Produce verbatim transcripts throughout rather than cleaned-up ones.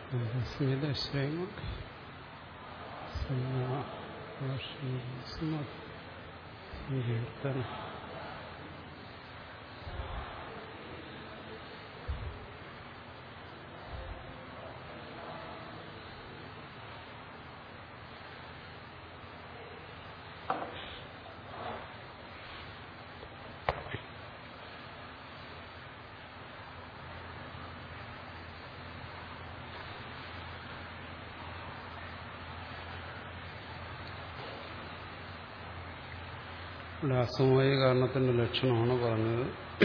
സ്മിതശ്രേമകീർത്തന ഇവിടെ അസമവായ കാരണത്തിന്റെ ലക്ഷണമാണ് പറഞ്ഞത്.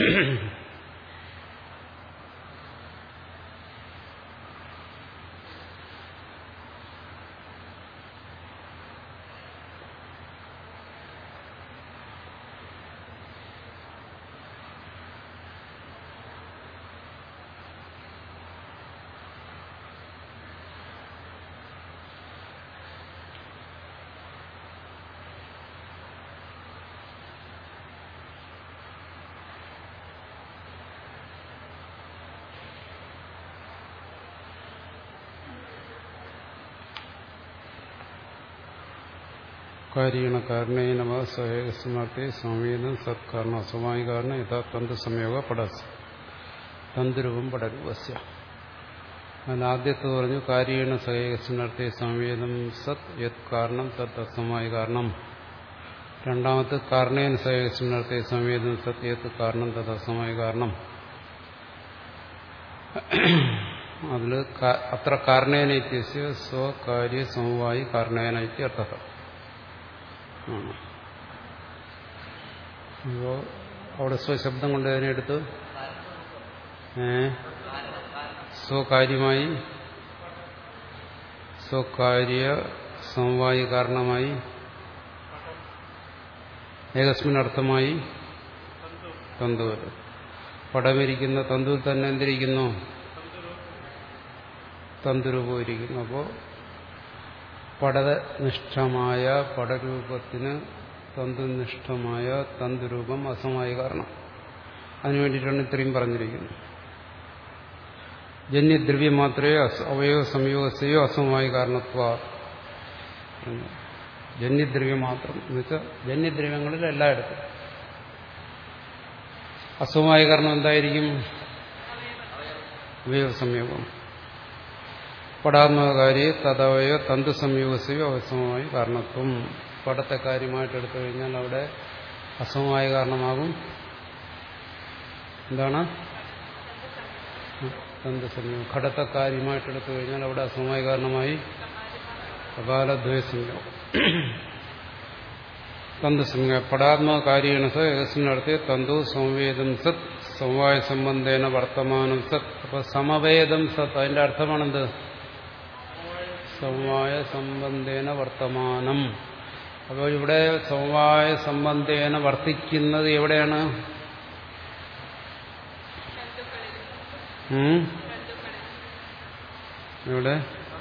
കാര്യണ കാരണേനവ സഹേകസ്മാർത്ഥേ സംവേദം സത്കാരണ അസമായി കാരണം യഥാ തന്തു സംയോഗ പടസ് തന്തുരൂപം പടരൂപസ്യ. അതിൽ ആദ്യത്തെ പറഞ്ഞു കാര്യണ സഹേകസ്മാർത്ഥേ സംവേദം സത് യത് കാരണം തത് അസമായി കാരണം. രണ്ടാമത്തെ കാരണേന സഹേകസ്മാർത്ഥേ സംവേദം സത് യത് കാരണം തത് അസമായി കാരണം. അതിൽ അത്ര കാരണേന ഇത്യസ്യ സ്വകാര്യ സമവായി കാരണേന ഇത്യർത്ഥ. അപ്പോ അവിടെ സ്വശബ്ദം കൊണ്ട് അതിനെ എടുത്ത് ഏ സ്വകാര്യമായി സ്വകാര്യ സമവായി കാരണമായി ഏകസ്മിനർത്ഥമായി തന്തുവിൽ പടമിരിക്കുന്ന തന്തുവിൽ തന്നെ എന്തിരിക്കുന്നു? തന്തുരൂപം ഇരിക്കുന്നു. അപ്പോൾ പടനിഷ്ഠമായ പടരൂപത്തിന് തന്തുനിഷ്ഠമായ തന്തുരൂപം അസമായ കാരണം. അതിനുവേണ്ടിയിട്ടാണ് ഇത്രയും പറഞ്ഞിരിക്കുന്നത്. ജന്യദ്രവ്യം മാത്രമേ അവയവ സംയോഗസ്യോ അസമമായ കാരണത്വ. ജന്യദ്രവ്യം മാത്രം എന്ന് വെച്ചാൽ ജന്യദ്രവ്യങ്ങളിൽ എല്ലായിടത്തും അസമമായ കാരണം എന്തായിരിക്കും? അവയവ സംയോഗം. പടാത്മകാര്യ തദവയ തന്തു സംയോഗസ്യോ അസമമായ കാരണത്വം. പടത്തെ കാര്യമായിട്ട് എടുത്തു കഴിഞ്ഞാൽ അവിടെ അസമമായ കാരണമാകും. എന്താണ്? തന്തു സംയോഗം. ഘടത്തെ കാര്യമായിട്ട് എടുത്തു കഴിഞ്ഞാൽ അവിടെ അസമമായ കാരണമായി അകാലദ്വയ സംയോഗം. തന്തു സംയോഗം. പടാത്മകാര്യേണ സ ഏകസ്മിനർത്ഥേ തന്തു സംവേദം സത് സമവായ സംബന്ധേന വർത്തമാനം സത്. അപ്പൊ സമവേദം സത് അതിന്റെ അർത്ഥമാണെന്ത്? സമവായ സംബന്ധേന വർത്തമാനം. അപ്പോൾ ഇവിടെ സമവായ സംബന്ധേന വർത്തിക്കുന്നത് എവിടെയാണ്? ഇവിടെ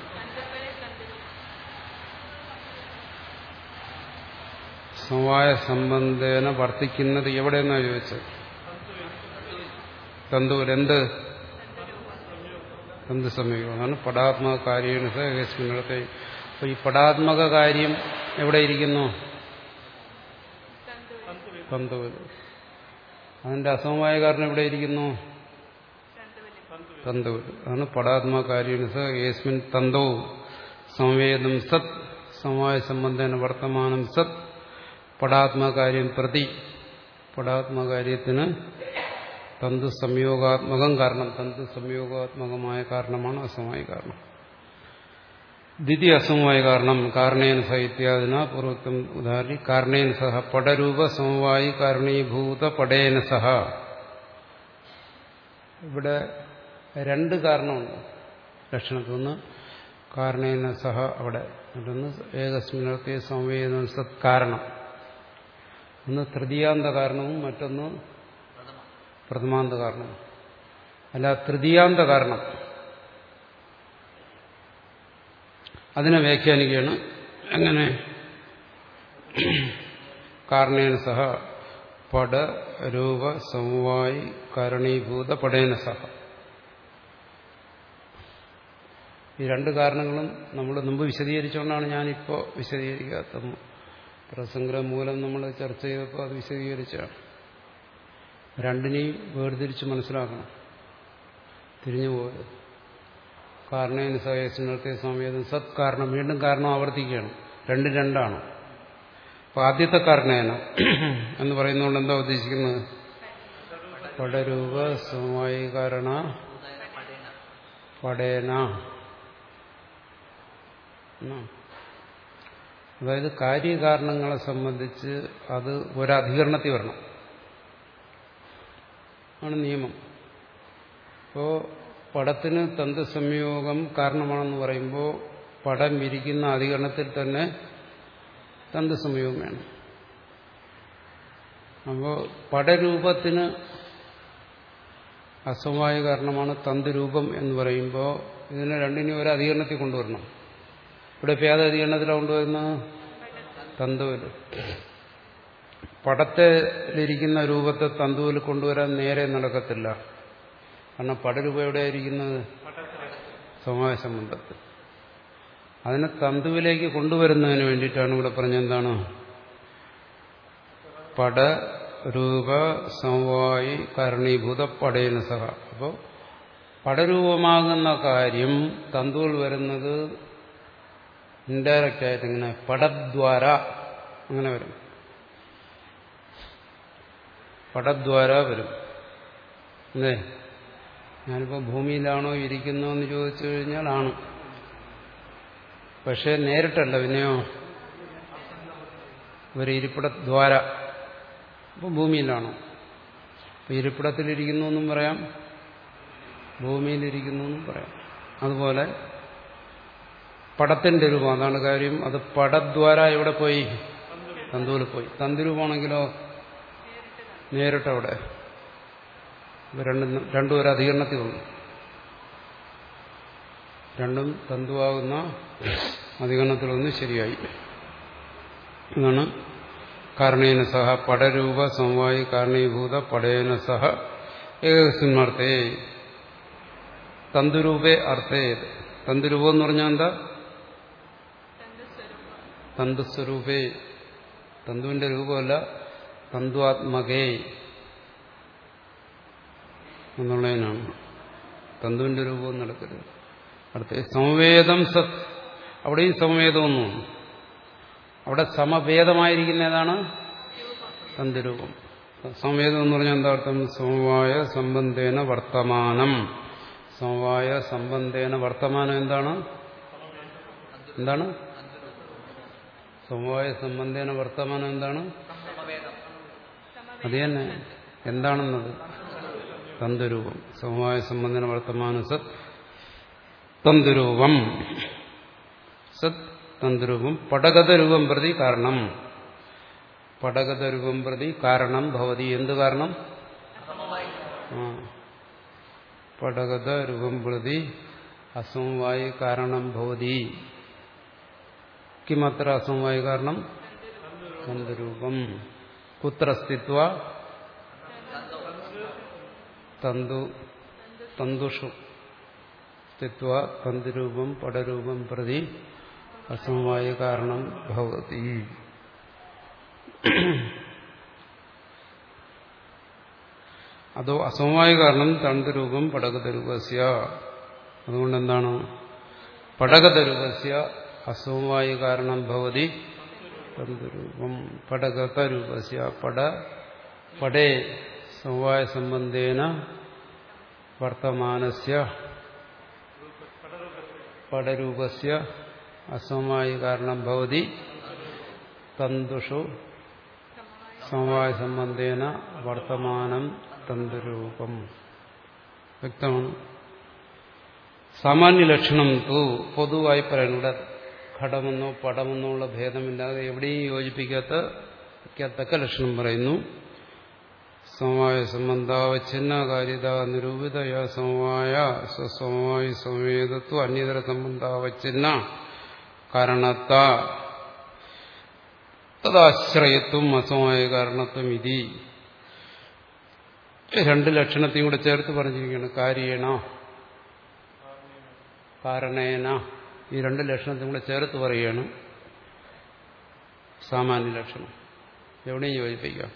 സമവായ സംബന്ധേന വർത്തിക്കുന്നത് എവിടെയെന്നാണ് ചോദിച്ചത്? തന്തുവിൽ. എന്ത്? തന്തു സംയോഗം. അതാണ് പടാത്മക കാര്യമാണ് ഏകസ്മിനർത്ഥേ. അപ്പൊ ഈ പടാത്മക കാര്യം എവിടെ ഇരിക്കുന്നു? തന്തുവിൽ. അതിന്റെ അസമമായ കാരണം എവിടെ ഇരിക്കുന്നു? തന്തുവിൽ. അതാണ് പടാത്മക കാര്യമാണ് ഏസ്മിൻ തന്തോ സംവേദം സത് സമവായ സംബന്ധേന വർത്തമാനം സത് പടാത്മക കാര്യം പ്രതി. പടാത്മക കാര്യത്തിന് തന്തു സംയോഗാത്മകം കാരണം. തന്തു സംയോഗാത്മകമായ കാരണമാണ് അസമമായ കാരണം. ദ്വിതീയ അസമമായ കാരണം കാരണേന സഹ ഇത്യാദിന പൂർവോക്തം ഉദാഹരണം കാരണേന സഹ പടരൂപ സമവായി കാരണീഭൂത പടേന സഹ. ഇവിടെ രണ്ട് കാരണമുണ്ട് ലക്ഷണത്തിൽ. ഒന്ന് കാരണേന സഹ അവിടെ, മറ്റൊന്ന് ഏകസ്മിനർത്ഥേ സംവേദന സത് കാരണം. ഒന്ന് തൃതീയാന്ത കാരണവും മറ്റൊന്ന് പ്രഥമാന്ത കാരണം. അല്ല, തൃതീയാന്ത കാരണം അതിനെ വ്യാഖ്യാനിക്കുകയാണ്. എങ്ങനെ? കാരണേന സഹ പട രൂപ സമവായി കാരണീഭൂത പടേന സഹ. ഈ രണ്ട് കാരണങ്ങളും നമ്മൾ മുമ്പ് വിശദീകരിച്ചുകൊണ്ടാണ് ഞാനിപ്പോൾ വിശദീകരിക്കാത്തത്. പ്രസംഗ മൂലം നമ്മൾ ചർച്ച ചെയ്തപ്പോൾ അത് വിശദീകരിച്ചാണ്. രണ്ടിനെയും വേർതിരിച്ച് മനസ്സിലാക്കണം. തിരിഞ്ഞു പോയത് കാരണേന സഹേസ്മിനത്തെ സമയത്ത് സത് കാരണം വീണ്ടും കാരണം ആവർത്തിക്കുകയാണ്. രണ്ടും രണ്ടാണ്. അപ്പൊ ആദ്യത്തെ കാരണേന എന്ന് പറയുന്നതുകൊണ്ട് എന്താ ഉദ്ദേശിക്കുന്നത്? പടരൂപ സമവായി കാരണ പടേന. അതായത് കാര്യകാരണങ്ങളെ സംബന്ധിച്ച് അത് ഒരധികരണത്തിൽ വരണം ആണ് നിയമം. അപ്പോ പടത്തിന് തന്തു സംയോഗം കാരണമാണെന്ന് പറയുമ്പോൾ പടം വിരിക്കുന്ന അധികരണത്തിൽ തന്നെ തന്തു സംയോഗം വേണം. അപ്പോൾ പടരൂപത്തിന് അസമവായ കാരണമാണ് തന്തുരൂപം എന്ന് പറയുമ്പോൾ ഇതിനെ രണ്ടിനെയും ഒരു അധികരണത്തിൽ കൊണ്ടുവരണം. ഇവിടെ ഇപ്പോൾ ഏത് അധികരണത്തിലാണ് കൊണ്ടുവരുന്നത്? തന്തുവിൽ. പടത്തിലിരിക്കുന്ന രൂപത്തെ തന്തുവിൽ കൊണ്ടുവരാൻ നേരെ നടക്കത്തില്ല. കാരണം പടരൂപം എവിടെയായിരിക്കുന്നത്? സമവായ സംബന്ധത്തിൽ. അതിനെ തന്തുവിലേക്ക് കൊണ്ടുവരുന്നതിന് വേണ്ടിയിട്ടാണ് ഇവിടെ പറഞ്ഞെന്താണ്? പട രൂപ സമവായി കാരണീഭൂത പടേന സഹ. അപ്പോൾ പടരൂപമാകുന്ന കാര്യം തന്തുവിൽ വരുന്നത് ഇൻഡയറക്റ്റ് ആയിട്ട് ഇങ്ങനെ പടദ്വാര അങ്ങനെ വരും. പടദ്വാര വരും. അല്ലേ? ഞാനിപ്പോൾ ഭൂമിയിലാണോ ഇരിക്കുന്നതെന്ന് ചോദിച്ചു കഴിഞ്ഞാൽ ആണ്. പക്ഷെ നേരിട്ടല്ല. പിന്നെയോ ഒരു ഇരിപ്പിടദ്വാര. അപ്പോൾ ഭൂമിയിലാണോ? അപ്പോൾ ഇരിപ്പിടത്തിലിരിക്കുന്നു എന്നും പറയാം, ഭൂമിയിലിരിക്കുന്നു എന്നും പറയാം. അതുപോലെ പടത്തിന്റെ രൂപം, അതാണ് കാര്യം. അത് പടദ്വാര എവിടെ പോയി? തന്തുവിൽ പോയി. തന്തുരൂപമാണെങ്കിലോ നേരിട്ടവിടെ. രണ്ടും രണ്ടും ഒരു അധികരണത്തിൽ വന്നു. രണ്ടും തന്തുവാകുന്ന അധികരണത്തിൽ വന്ന് ശരിയായി. എന്നാണ് കാരണേന സഹ പടരൂപ സമവായി കാരണീഭൂത പടേന സഹ ഏകസ്മിന്നർത്ഥേ തന്തുരൂപേ അർത്ഥേ. തന്തുരൂപം എന്ന് പറഞ്ഞാൽ എന്താ? തന്തുസ്വരൂപേ. തന്തുവിന്റെ രൂപമല്ല, തന്തുവാത്മകേ എന്നുള്ളതിനാണ്. തന്തുവിന്റെ രൂപം നടക്കരുത്. അടുത്ത സമവേദം സത്. അവിടെയും സമവേദമൊന്നും. അവിടെ സമവേദമായിരിക്കുന്ന ഏതാണ്? തന്തുരൂപം. സമവേദം എന്ന് പറഞ്ഞാൽ എന്താ അർത്ഥം? സമവായ സംബന്ധേന വർത്തമാനം. സമവായ സംബന്ധേന വർത്തമാനം എന്താണ്? എന്താണ് സമവായ സംബന്ധേന വർത്തമാനം? എന്താണ് അത് തന്നെ? എന്താണെന്നത്? തന്തുരൂപം. സമവായ സംബന്ധന വർത്തമാന സത് തന്തുരൂപം. സത് തന്തുരൂപം. പടഗതരൂപം പ്രതി കാരണം. പടഗതരൂപം പ്രതി കാരണം ഭവതി. എന്ത് കാരണം? ആ പടഗത രൂപം പ്രതി അസമവായ കാരണം ഭവതി. കിമത്ര അസമവായ കാരണം? തന്തുരൂപം. കുത്ര സ്ഥിത്വ? തന്തു തന്തുഷു സ്ഥിത്വ തന്തുരൂപം പടരൂപം പ്രതി അസമവായ കാരണം ഭവതി. അതോ അസമവായ കാരണം തന്തുരൂപം പടകതരൂപസ്യ. അതുകൊണ്ട് എന്താണ്? പടകതരൂപസ്യ അസമവായ കാരണം ഭവതി തന്തുരൂപം. പടകതരൂപസ്യ പട പടേ സമവായ സംബന്ധേന വർത്തമാനസ്യ പടരൂപസ്യ അസമവായ കാരണം ഭവതി തന്തുഷു സമവായ സംബന്ധേന വർത്തമാനം തന്തുരൂപം. വ്യക്തമാണ്. സാമാന്യ ലക്ഷണം തു പൊതുവായി പറയുന്നത് ഘടമെന്നോ പടമെന്നോ ഉള്ള ഭേദമില്ലാതെ എവിടെയും യോജിപ്പിക്കാത്ത ലക്ഷണം പറയുന്നു. സമവായ സംബന്ധാവച്ഛിന്ന കാര്യത നിരൂപിതയ സമവായ സ്വസമവായ സമവേദത്വ അന്യതര സംബന്ധാവച്ഛിന്ന കാരണത്ത തദാശ്രയത്വം അസമവായ കാരണത്വം ഇതി. രണ്ട് ലക്ഷണത്തെയും കൂടെ ചേർത്ത് പറഞ്ഞിരിക്കുകയാണ്. കാര്യേണ കാരണേന ഈ രണ്ട് ലക്ഷണത്തിനും കൂടെ ചേർത്ത് പറയുകയാണ് സാമാന്യ ലക്ഷണം. എവിടെയും യോജിപ്പിക്കാം.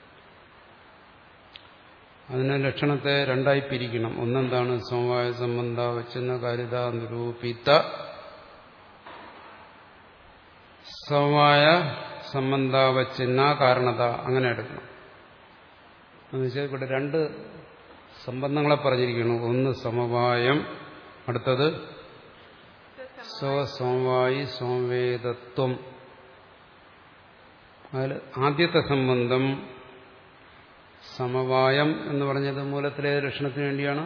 അതിനെ ലക്ഷണത്തെ രണ്ടായി പിരിക്കണം. ഒന്നെന്താണ്? സമവായ സംബന്ധ വച്ചിന്ന കാര്യത നിരൂപിത. സമവായ സംബന്ധ വച്ചിന്ന കാരണത അങ്ങനെ എടുക്കണം. എന്നുവെച്ചാൽ ഇവിടെ രണ്ട് സംബന്ധങ്ങളെ പറഞ്ഞിരിക്കുന്നു. ഒന്ന് സമവായം, അടുത്തത് സ്വസമവായി സംവേദത്വം. അതിൽ ആദ്യത്തെ സംബന്ധം സമവായം എന്ന് പറഞ്ഞത് മൂലത്തിലെ ലക്ഷണത്തിന് വേണ്ടിയാണ്.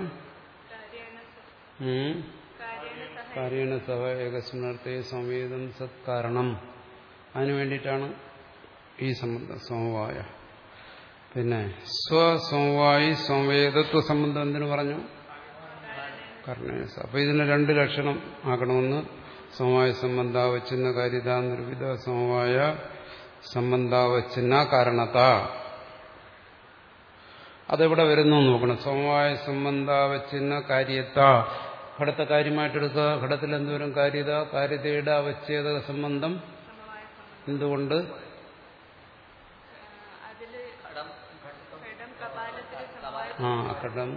കാര്യേണ സഹ ഏകസ്മിനർത്ഥേ സംവേദം സത്കാരണം. അതിനു വേണ്ടിയിട്ടാണ് ഈ സംബന്ധം സമവായ. പിന്നെ സ്വസമവായി സംവേദത്വ സംബന്ധം എന്തിനു പറഞ്ഞു? കാരണേന. അപ്പൊ ഇതിന് രണ്ട് ലക്ഷണം ആക്കണമെന്ന് സമവായ സംബന്ധാവച്ചിന്ന കാര്യത നിർവിധ സമവായ സംബന്ധാവച്ചിന്ന കാരണത. അതെവിടെ വരുന്നു നോക്കണം. സമവായ സംബന്ധാവച്ചിന്ന കാര്യത ഘടത്തെ കാര്യമായിട്ടെടുക്കുക. ഘടത്തിൽ എന്തോരം കാര്യത? കാര്യതയുടെ അവച്ഛേദക സംബന്ധം എന്തുകൊണ്ട്? ആ ഘടം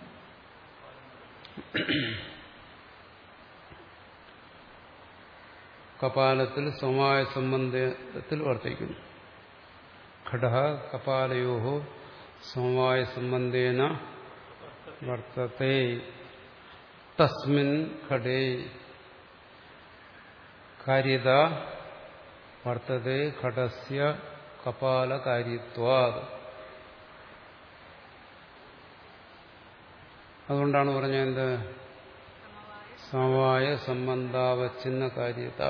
കപാലത്തിൽ സമവായ സംബന്ധത്തിൽ വർത്തിക്കുന്നു. ഘട കപാലയോ സമവായ സംബന്ധേന വർത്തത്തെ. തസ്മിൻ ഘടേ കാര്യത വർത്തത്തെ ഘടസ്യ കപാലകാര്യത്വാത്. അതുകൊണ്ടാണ് പറഞ്ഞത് എന്ത്? സമവായ സംബന്ധാവച്ഛിന്ന കാര്യത.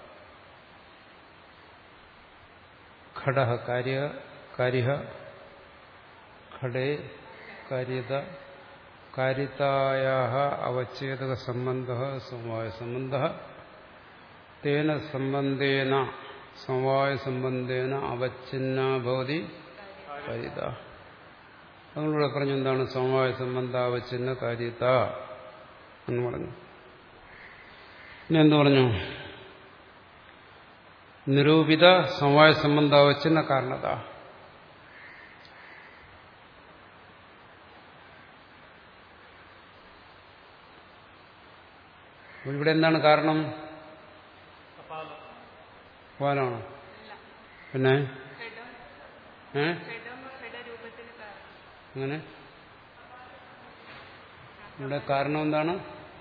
ഘട കാര്യ കാര്യ ഘടേ കാര്യത കാര്യതായാഹ അവച്ഛേദക സംബന്ധഃ സമവായ സംബന്ധഃ തേന സംബന്ധേന സമവായ സംബന്ധേന അവച്ഛിന്ന ഭവതി കാര്യത. അതുകൊണ്ടിവിടെ പറഞ്ഞു എന്താണ് സമവായ സംബന്ധാവച്ഛിന്ന കാര്യത എന്ന് പറഞ്ഞു. ഇനി എന്ത് പറഞ്ഞു? നിരൂപിത സമവായ സംബന്ധാവച്ഛിന്ന കാരണത. ഇവിടെ എന്താണ് കാരണം? കപാലാണോ? പിന്നെ ഏ അങ്ങനെ ഇവിടെ കാരണം എന്താണ്?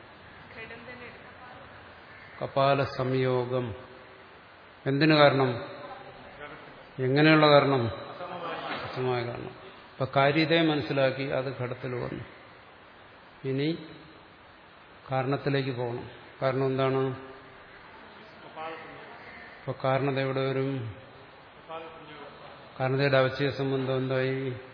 കപാല സംയോഗം. എന്തിനു കാരണം? എങ്ങനെയുള്ള കാരണം? അസമമായ കാരണം. അപ്പൊ കാര്യതയെ മനസ്സിലാക്കി അത് ഘടത്തിൽ വന്നു. ഇനി കാരണത്തിലേക്ക് പോകണം. കാരണം എന്താണ്? അപ്പൊ കാരണത എവിടെ വരും? കാരണതയുടെ അവച്ഛേദ സംബന്ധം എന്തായി?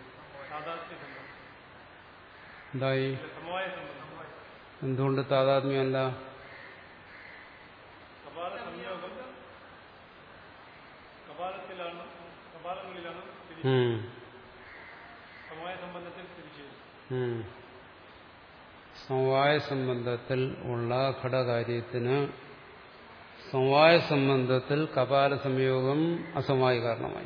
എന്തായി? എന്തുകൊണ്ട് താതാത്മ്യമല്ല? സമവായ സംബന്ധത്തിൽ ഉള്ള ഘടകാര്യത്തിന് സമവായ സംബന്ധത്തിൽ കപാല സംയോഗം അസമവായ കാരണമായി.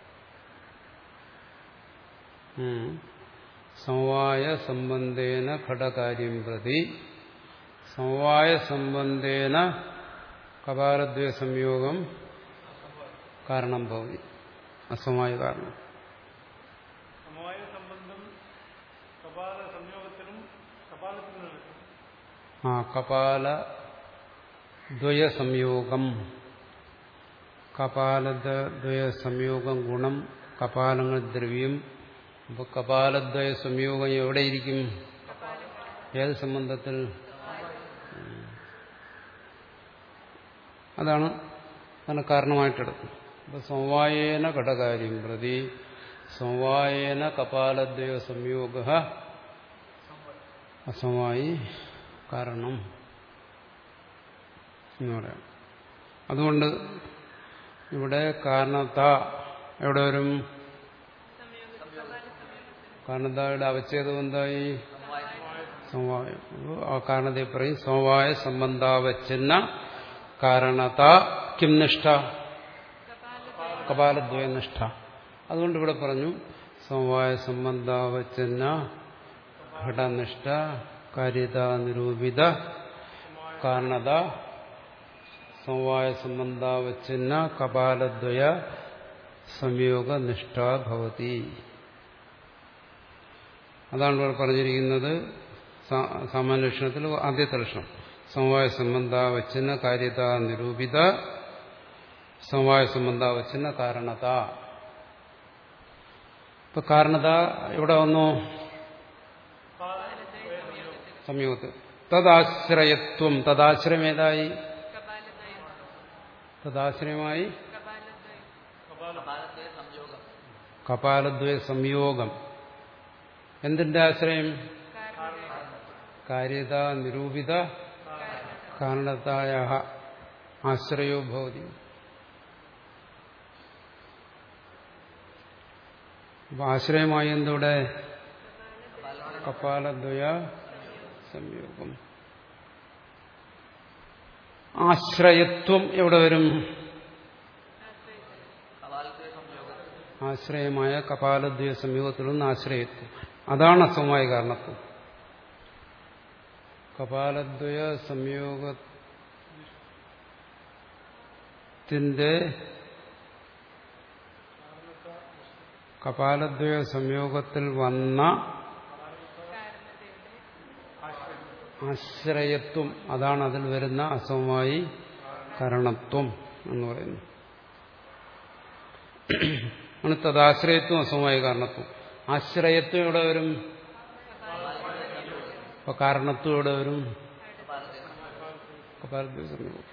സമവായ സംബന്ധേന ഘടകാര്യം പ്രതി സമവായ സംബന്ധേന കപാലദ്വയ സംയോഗം കാരണം ഭവതി. അസമവായ കാരണം. സമവായ സംബന്ധം കപാല സംയോഗത്തിനും കപാലത്തിനും ആ കപാല ദ്വയ സംയോഗം. കപാലദ്വയ സംയോഗം ഗുണം, കപാലങ്ങൾ ദ്രവ്യം. അപ്പൊ കപാലദ്വയ സംയോഗം എവിടെയിരിക്കും? ഏത് സംബന്ധത്തിൽ? അതാണ് അതിന് കാരണമായിട്ടെടുക്കുന്നത്. അപ്പൊ സമവായേന ഘടകാര്യം പ്രതി സമവായേന കപാലദ്വയ സംയോഗ അസമവായി കാരണം എന്ന് പറയാം. അതുകൊണ്ട് ഇവിടെ കാരണത എവിടെ വരും? കാരണതയുടെ അവച്ഛേദം എന്തായി? സമവായം. ആ കാരണത്തെ പറയും സമവായ സംബന്ധാവച്ഛിന്ന കാരണത കിം നിഷ്ഠ, കപാലദ്വയ നിഷ്ഠ. അതുകൊണ്ട് ഇവിടെ പറഞ്ഞു സമവായ സംബന്ധാവച്ഛിന്ന ഘടനിഷ്ഠ കാര്യത നിരൂപിത കാരണത സമവായ സംബന്ധാവച്ഛിന്ന കപാലദ്വയ സംയോഗ നിഷ്ഠ ഭവതി. അതാണ് ഇവിടെ പറഞ്ഞിരിക്കുന്നത് സാമാന്യ ലക്ഷണത്തിൽ ആദ്യത്തെ ലക്ഷണം സമവായ സംബന്ധാവച്ഛിന്ന കാര്യത നിരൂപിത സമവായ സംബന്ധാവച്ഛിന്ന കാരണത. ഇപ്പൊ കാരണത ഇവിടെ വന്നു സംയോഗത്തിൽ. തദാശ്രയത്വം, തദാശ്രയം ഏതായി? തദാശ്രയമായി കപാലദ്വയ സംയോഗം. എന്തിന്റെ ആശ്രയം? കാര്യത നിരൂപിത കാരണതായ ആശ്രയോ ഭവതി. അപ്പൊ ആശ്രയമായി എന്തിവിടെ? കപാലദ്വയ സംയോഗം. ആശ്രയത്വം എവിടെ വരും? ആശ്രയമായ കപാലദ്വയ സംയോഗത്തിൽ നിന്ന് ആശ്രയത്വം. അതാണ് അസമവായ കാരണത്വം. കപാലദ്വയ സംയോഗത്തിന്റെ കപാലദ്വയ സംയോഗത്തിൽ വന്ന ആശ്രയത്വം, അതാണ് അതിൽ വരുന്ന അസമവായി കാരണത്വം എന്ന് പറയുന്നത്. ആണ് തദാശ്രയത്വം അസമവായ കാരണത്വം. ആശ്രയത്വം എവിടെ വരും? അപ്പൊ കാരണത്വം എവിടെ വരും? കപാലദ്വയ സംയോഗം.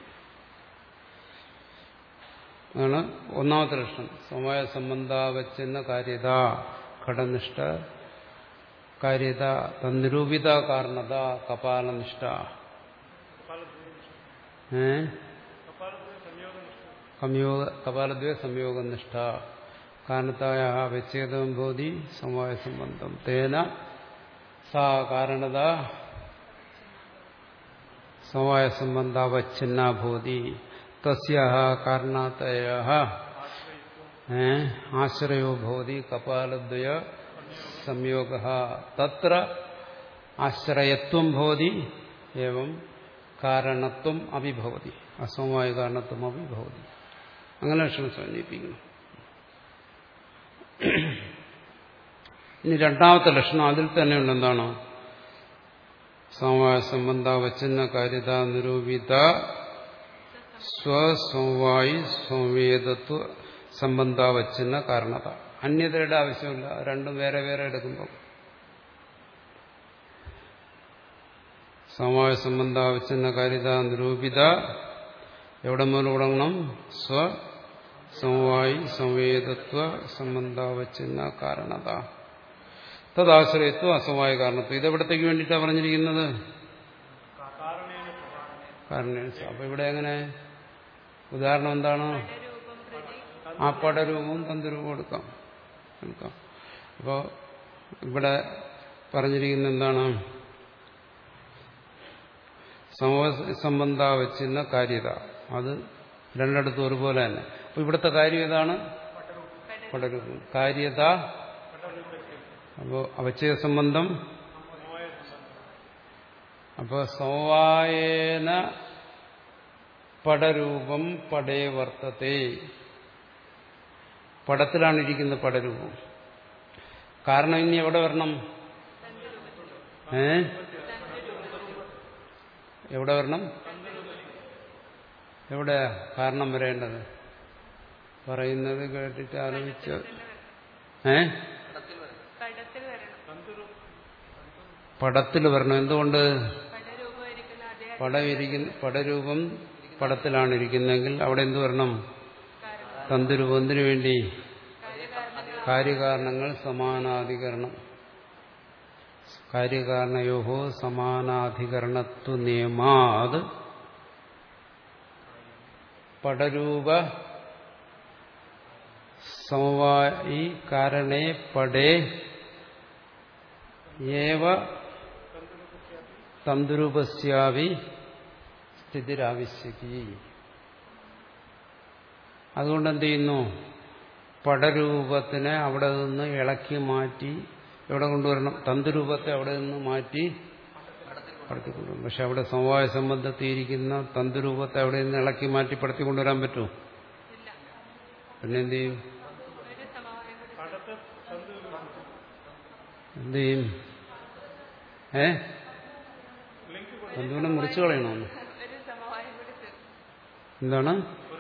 അതാണ് ഒന്നാമത്തെ ലക്ഷണം. സമവായ സംബന്ധാവച്ഛിന്ന കാര്യത ഘടനിഷ്ഠ കാര്യത തന്നിരൂപിത കാരണത കപാലനിഷ്ഠ. ഏ കപാലദ്വയ സംയോഗനിഷ്ഠ കാരണത്തായ വ്യച്ഛേദം ഭവതി സമവായ സംബന്ധം തേന സാ കാരണത സമവായ സംബന്ധാവച്ഛിന്ന ഭവതി തസ്യാഹ കാരണാതയഃ ആശ്രയോ ഭവതി കപാലദ്വയ സംയോഗഃ തത്ര ആശ്രയത്വം ഭവതി ഏവം കാരണത്വം അഭിഭവതി അസമവായ കാരണത്വം അഭിഭവതി. അങ്ങനെ ലക്ഷണം സൂചിപ്പിക്കുന്നു. ഇനി രണ്ടാമത്തെ ലക്ഷണം അതിൽ തന്നെയുണ്ട്. എന്താണ്? സമവായ സംബന്ധാവച്ഛിന്ന കാര്യത നിരൂപിത സ്വസമവായി സംവേദത്വ സംബന്ധാവച്ഛിന്ന കാരണത. അന്യതയുടെ ആവശ്യമില്ല, രണ്ടും വേറെ വേറെ എടുക്കുമ്പോൾ. സമവായ സംബന്ധാവച്ഛിന്ന കാര്യത നിരൂപിത എവിടെ മുതൽ തുടങ്ങണം? സ്വ സമവായി സംവേദത്വ സംബന്ധാവച്ഛിന്ന കാരണത തദാശ്രയത്വം അസമവായ കാരണത്വം. ഇതെവിടത്തേക്ക് വേണ്ടിയിട്ടാണ് പറഞ്ഞിരിക്കുന്നത്? കാരണ. അപ്പൊ ഇവിടെ എങ്ങനെ ഉദാഹരണം എന്താണ്? ആ പടരൂപവും തന്തുരൂപവും എടുക്കാം എടുക്കാം അപ്പോൾ ഇവിടെ പറഞ്ഞിരിക്കുന്ന എന്താണ്? സമവായ സംബന്ധാവച്ഛിന്ന കാര്യത. അത് രണ്ടിടത്തും ഒരുപോലെ തന്നെ. അപ്പൊ ഇവിടുത്തെ കാര്യം ഏതാണ്? പടരൂപം. കാര്യത അപ്പോ അവച്ഛേദ സംബന്ധം. അപ്പൊ സമവായേന പടരൂപം പടേ വർത്തത്തെ. പടത്തിലാണ് ഇരിക്കുന്ന പടരൂപം. കാരണം ഇനി എവിടെ വരണം? ഏ എവിടെ വരണം? എവിടെയാ കാരണം വരേണ്ടത്? പറയുന്നത് കേട്ടിട്ട് ആലോചിച്ച്. ഏ പടത്തിൽ വരണം. എന്തുകൊണ്ട്? പടം ഇരിക്കുന്ന പടരൂപം പടത്തിലാണ് ഇരിക്കുന്നതെങ്കിൽ അവിടെ എന്ത് വരണം? തന്തുരൂപം. എന്തിനു വേണ്ടി? കാര്യകാരണങ്ങൾ സമാനാധികരണം. കാര്യകാരണയോഹോ സമാനാധികരണത്വ നിയമാത് പടരൂപ സമവായി കാരണേ പടേ ഏവ തന്തുരൂപസ്യാവി സ്ഥിതിരാവശ്യകി. അതുകൊണ്ട് എന്ത് ചെയ്യുന്നു? പടരൂപത്തിനെ അവിടെ നിന്ന് ഇളക്കി മാറ്റി എവിടെ കൊണ്ടുവരണം? തന്തുരൂപത്തെ അവിടെ നിന്ന് മാറ്റി പടത്തിക്കൊണ്ടുവരണം. പക്ഷെ അവിടെ സമവായ സംബന്ധത്തിയിരിക്കുന്ന തന്തുരൂപത്തെ അവിടെ നിന്ന് ഇളക്കി മാറ്റി പടത്തി കൊണ്ടുവരാൻ പറ്റുമോ? പിന്നെ എന്ത് ചെയ്യും? എന്ത് ചെയ്യും? ഏ തന്തുവിനെ മുറിച്ചു കളയണമെന്ന്. എന്താണ്?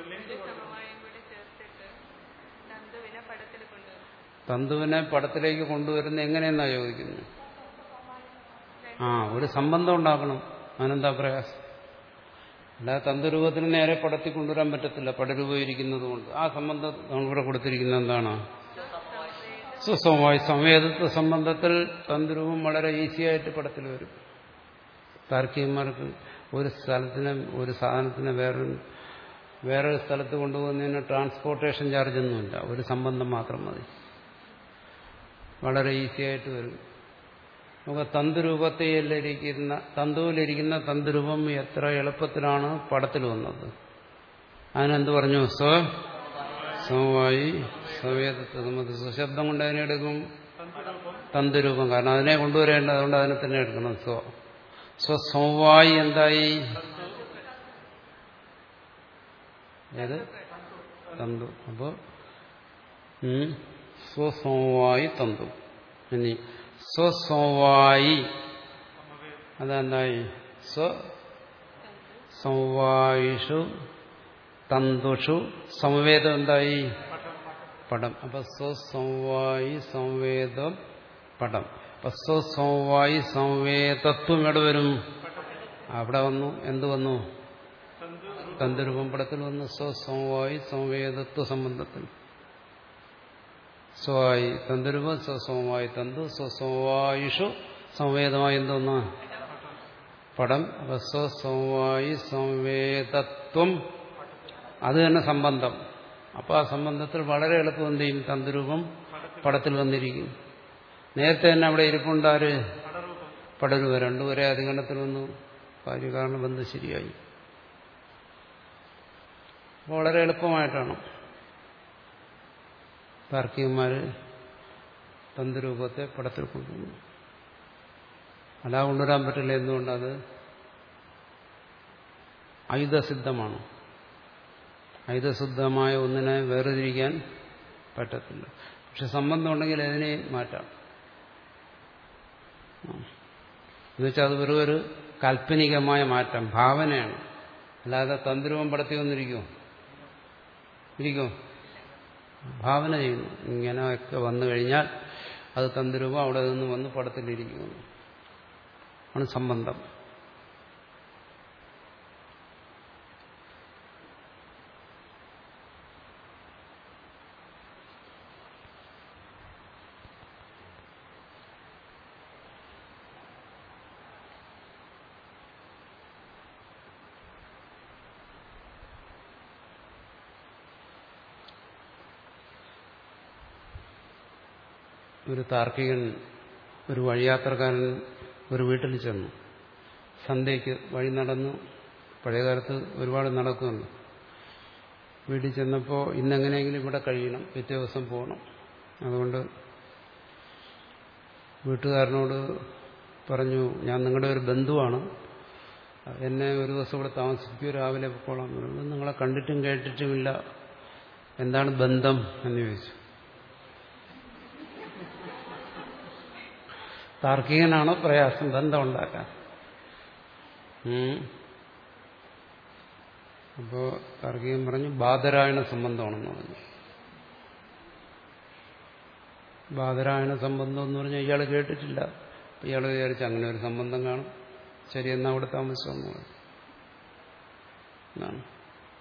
തന്തുവിനെ പടത്തിലേക്ക് കൊണ്ടുവരുന്ന എങ്ങനെയെന്നാ ചോദിക്കുന്നത്? ആ ഒരു സംബന്ധം ഉണ്ടാക്കണം. അതിനെന്താ പ്രയാസം? അല്ലാതെ തന്തുരൂപത്തിന് നേരെ പടത്തി കൊണ്ടുവരാൻ പറ്റത്തില്ല, പടരൂപം ഇരിക്കുന്നത് കൊണ്ട്. ആ സംബന്ധം ഇവിടെ കൊടുത്തിരിക്കുന്നത് എന്താണ്? സുസമവായ സംവേദത്വ സംബന്ധത്തിൽ തന്തുരൂപം വളരെ ഈസിയായിട്ട് പടത്തിൽ വരും. താർക്കികന്മാർക്ക് ഒരു സ്ഥലത്തിന് ഒരു സാധനത്തിന് വേറൊരു വേറൊരു സ്ഥലത്ത് കൊണ്ടുപോകുന്നതിന് ട്രാൻസ്പോർട്ടേഷൻ ചാർജൊന്നുമില്ല. ഒരു സംബന്ധം മാത്രം മതി, വളരെ ഈസിയായിട്ട് വരും. നമുക്ക് തന്തുരൂപത്തിലിരിക്കുന്ന തന്തുവിലിരിക്കുന്ന തന്തുരൂപം എത്ര എളുപ്പത്തിലാണ് പടത്തിൽ വന്നത്. അതിനെന്ത് പറഞ്ഞു? സ്വ സമവായി സമവേദത്വ സംബന്ധ. സ്വശബ്ദം കൊണ്ട് അതിനെ എടുക്കും തന്തുരൂപം. കാരണം അതിനെ കൊണ്ടുവരേണ്ടത്, അതുകൊണ്ട് അതിനെ തന്നെ എടുക്കണം. സ്വ സ്വസമവായി എന്തായി? ഏത്? തന്തു. അപ്പോ സ്വസമവായി തന്തു. ഇനി സ്വസമവായി അതെന്തായി? സ്വസമവായിഷു തന്തുഷു സമവേദം എന്തായി? പടം. അപ്പൊ സ്വസമവായി സംവേദം പടം. അപ്പൊ സ്വസമവായി സംവേദത്വം എവിടെ വരും? അവിടെ വന്നു. എന്ത് വന്നു? തന്തുരൂപം പടത്തിൽ വന്നു. സ്വസമവായി സംവേദത്വ സംബന്ധത്തിൽ സ്വവായി തന്തുരൂപം, സ്വസമവായി തന്തു, സ്വസമവായിഷു സംവേദമായി എന്തോന്ന്? പടം. അപ്പൊ സ്വസമവായി സംവേദത്വം അത് തന്നെ സംബന്ധം. അപ്പൊ ആ സംബന്ധത്തിൽ വളരെ എളുപ്പം എന്ത് ചെയ്യും? തന്തുരൂപം പടത്തിൽ വന്നിരിക്കും. നേരത്തെ തന്നെ അവിടെ ഇരിപ്പുണ്ടാര്? പടരൂപം. രണ്ടുപേരെ അധികരണത്തിൽ വന്നു. കാര്യകാരണ ബന്ധം ശരിയായി. വളരെ എളുപ്പമായിട്ടാണ് താർക്കികന്മാര് തന്തുരൂപത്തെ പടത്തിൽ കൊണ്ടുവന്നു. അല്ലാതെ കൊണ്ടുവരാൻ പറ്റില്ല. എന്തുകൊണ്ടത് ആയുധസിദ്ധമാണ്. ആയുധസിദ്ധമായ ഒന്നിനെ വേർതിരിക്കാൻ പറ്റത്തില്ല. പക്ഷെ സംബന്ധം ഉണ്ടെങ്കിൽ അതിനെ മാറ്റാം. എന്നുവെച്ചാൽ അത് വെറും ഒരു കാൽപ്പനികമായ മാറ്റം, ഭാവനയാണ്. അല്ലാതെ തന്തുരൂപം പടത്തി വന്നിരിക്കുമോ? ഇരിക്കുമോ? ഭാവന ചെയ്യുന്നു. ഇങ്ങനെയൊക്കെ വന്നു കഴിഞ്ഞാൽ അത് തന്തുരൂപം അവിടെ നിന്ന് വന്ന് പടത്തിലിരിക്കുന്നു. ആണ് സംബന്ധം. ഒരു താർക്കികൻ, ഒരു വഴിയാത്രക്കാരൻ ഒരു വീട്ടിൽ ചെന്നു. സന്ധ്യയ്ക്ക് വഴി നടന്നു. പഴയകാലത്ത് ഒരുപാട് നടക്കുന്നുണ്ട്. വീട്ടിൽ ചെന്നപ്പോൾ ഇന്നെങ്ങനെയെങ്കിലും ഇവിടെ കഴിയണം, പിറ്റേ ദിവസം പോകണം. അതുകൊണ്ട് വീട്ടുകാരനോട് പറഞ്ഞു, ഞാൻ നിങ്ങളുടെ ഒരു ബന്ധുവാണ്, എന്നെ ഒരു ദിവസം ഇവിടെ താമസിപ്പിക്കുക, രാവിലെ പോകണം. നിങ്ങളെ കണ്ടിട്ടും കേട്ടിട്ടുമില്ല, എന്താണ് ബന്ധം എന്ന് ചോദിച്ചു. താർക്കികനാണോ പ്രയാസം ബന്ധം ഉണ്ടാക്കാൻ? അപ്പോ താർക്കികൻ പറഞ്ഞു ബാദരായണ സംബന്ധമാണെന്ന് പറഞ്ഞു. ബാദരായണ സംബന്ധം എന്ന് പറഞ്ഞാൽ ഇയാൾ കേട്ടിട്ടില്ല. ഇയാൾ വിചാരിച്ചു അങ്ങനെ ഒരു സംബന്ധം കാണും, ശരി എന്നാ അവിടെ താമസിച്ചെന്ന് പറഞ്ഞു. എന്നാണ്.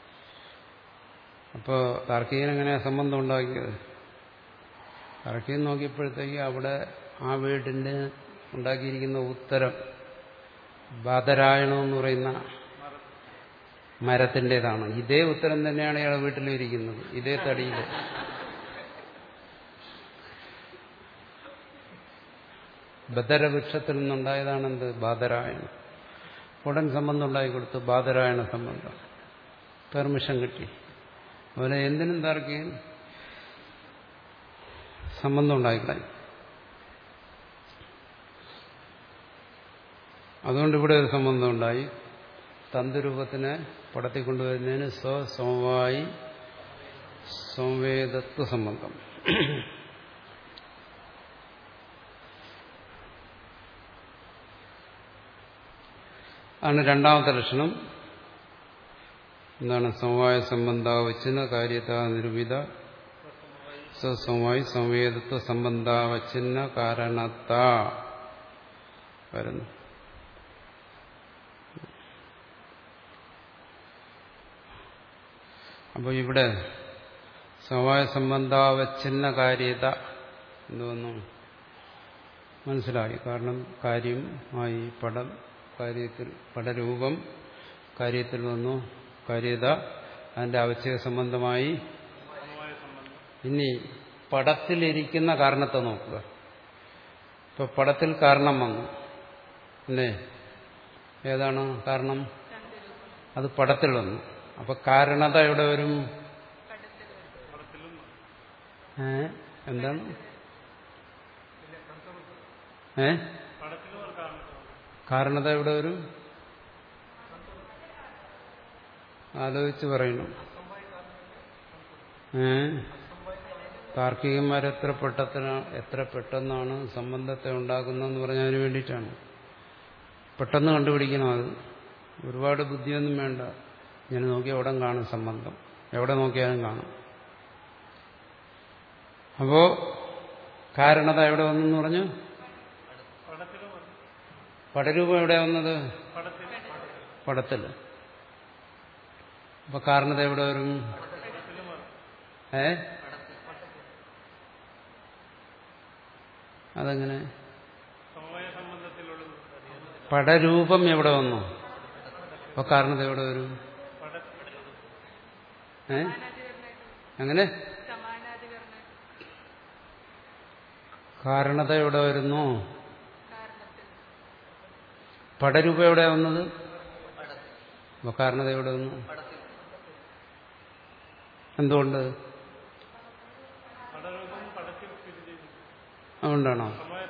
അപ്പോൾ താർക്കികൻ എങ്ങനെയാ സംബന്ധം ഉണ്ടാക്കിയത്? താർക്കികൻ നോക്കിയപ്പോഴത്തേക്ക് അവിടെ ആ വീടിന്റെ ഉണ്ടാക്കിയിരിക്കുന്ന ഉത്തരം ബാദരായണം എന്ന് പറയുന്ന മരത്തിൻ്റെതാണ്. ഇതേ ഉത്തരം തന്നെയാണ് ഇയാൾ വീട്ടിലിരിക്കുന്നത്, ഇതേ തടിയിൽ. ബദരവൃക്ഷത്തിൽ നിന്നുണ്ടായതാണെന്ത്? ബാദരായണം. ഉടൻ സംബന്ധം ഉണ്ടായിക്കൊടുത്തു. ബാദരായണ സംബന്ധം പെർമിഷൻ കിട്ടി. അവനെ എന്തിനും തർക്കുകയും സംബന്ധം ഉണ്ടായിക്കളായി. അതുകൊണ്ട് ഇവിടെ ഒരു സംബന്ധം ഉണ്ടായി. തന്തുരൂപത്തിനെ പടത്തിൽ കൊണ്ടുവരുന്നതിന് സ്വസമവായി സംവേദത്വ സംബന്ധം. ആണ് രണ്ടാമത്തെ ലക്ഷണം. എന്താണ്? സമവായ സംബന്ധാവച്ചിന്ന കാര്യത നിരൂപിത സ്വസമവായി സംവേദത്വ സംബന്ധാവച്ചിന്ന കാരണത്ത വരുന്നു. അപ്പോൾ ഇവിടെ സമവായ സംബന്ധാവച്ചിന്ന കാര്യത എന്ന് വന്നു മനസ്സിലായി. കാരണം കാര്യമായി പടം, കാര്യത്തിൽ പടരൂപം കാര്യത്തിൽ വന്നു, കാര്യത അതിന്റെ അവച്ഛേദ സംബന്ധമായി. ഇനി പടത്തിലിരിക്കുന്ന കാരണത്തെ നോക്കുക. ഇപ്പൊ പടത്തിൽ കാരണം വന്നു അല്ലേ? ഏതാണ് കാരണം? അത് പടത്തിൽ വന്നു. അപ്പൊ കാരണത എവിടെ വരും? ഏ എന്താണ്? ഏ കാരണത എവിടെ വരും? ആലോചിച്ച് പറയണം. ഏ താർക്കികന്മാർ എത്ര പെട്ടെന്ന് എത്ര പെട്ടെന്നാണ് സംബന്ധത്തെ ഉണ്ടാക്കുന്നതെന്ന് പറഞ്ഞതിന് വേണ്ടിയിട്ടാണ്. പെട്ടെന്ന് കണ്ടുപിടിക്കണം. അത് ഒരുപാട് ബുദ്ധിയൊന്നും വേണ്ട. ഞാൻ നോക്കിയാൽ എവിടെ കാണും സംബന്ധം, എവിടെ നോക്കിയാലും കാണും. അപ്പോ കാരണത എവിടെ വന്നെന്ന് പറഞ്ഞു? പടരൂപം എവിടെ വന്നത്? പടത്തിൽ. അപ്പൊ കാരണത എവിടെ വരും? ഏ അതെങ്ങനെ? പടരൂപം എവിടെ വന്നു? അപ്പൊ കാരണത എവിടെ വരും? ഏ അങ്ങനെ കാരണത എവിടെ വരുന്നു? പടരൂപം എവിടെ വന്നത്? അപ്പൊ കാരണത എവിടെ വന്നു? എന്തുകൊണ്ട്? അതുകൊണ്ടാണോ?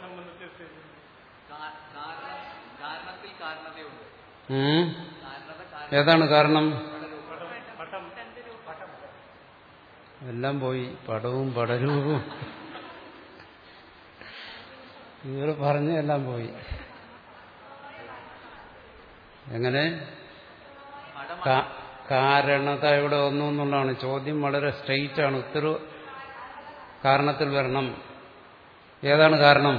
ഏതാണ് കാരണം? എല്ലാം പോയി. പടവും പടരൂപവും ഇവർ പറഞ്ഞെല്ലാം പോയി. എങ്ങനെ? കാരണത എവിടെ വന്നു എന്നുള്ളതാണ് ചോദ്യം. വളരെ സ്ട്രെയിറ്റ് ആണ്. ഉത്തരവ് കാരണത്തിൽ വരണം. ഏതാണ് കാരണം?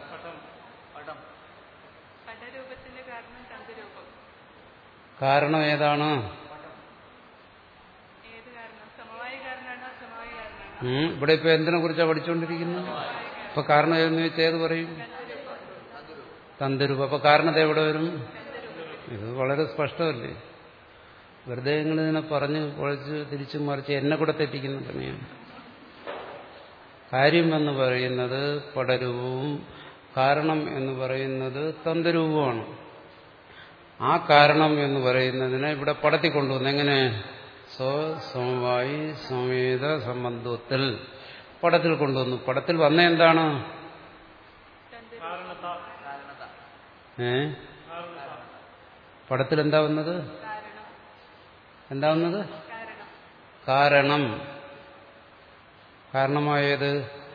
കാരണം ഏതാണ്? ഇവിടെ ഇപ്പൊ എന്തിനെ കുറിച്ചാണ് പഠിച്ചുകൊണ്ടിരിക്കുന്നത്? ഇപ്പൊ കാരണം ഏതെന്ന് വെച്ചാൽ ഏത് പറയും? തന്തുരൂപം. അപ്പൊ കാരണത എവിടെ വരും? ഇത് വളരെ സ്പഷ്ടമല്ലേ? വെറുതെ നിങ്ങളിതിനെ പറഞ്ഞ് കുഴച്ച് തിരിച്ചു മറിച്ച് എന്നെ കൂടെ തെറ്റിക്കുന്നു തന്നെയാണ്. കാര്യം എന്ന് പറയുന്നത് പടരൂപവും കാരണം എന്ന് പറയുന്നത് തന്തുരൂപമാണ്. ആ കാരണം എന്ന് പറയുന്നതിനെ ഇവിടെ പടത്തിൽ കൊണ്ടുവന്നു. എങ്ങനെ? സ്വസമവായി സംവേദ സംബന്ധത്തിൽ പടത്തിൽ കൊണ്ടുവന്നു. പടത്തിൽ വന്ന എന്താണ്? ഏ പടത്തിൽ എന്താ വന്നത്? എന്താ വന്നത്? കാരണം. കാരണമായത്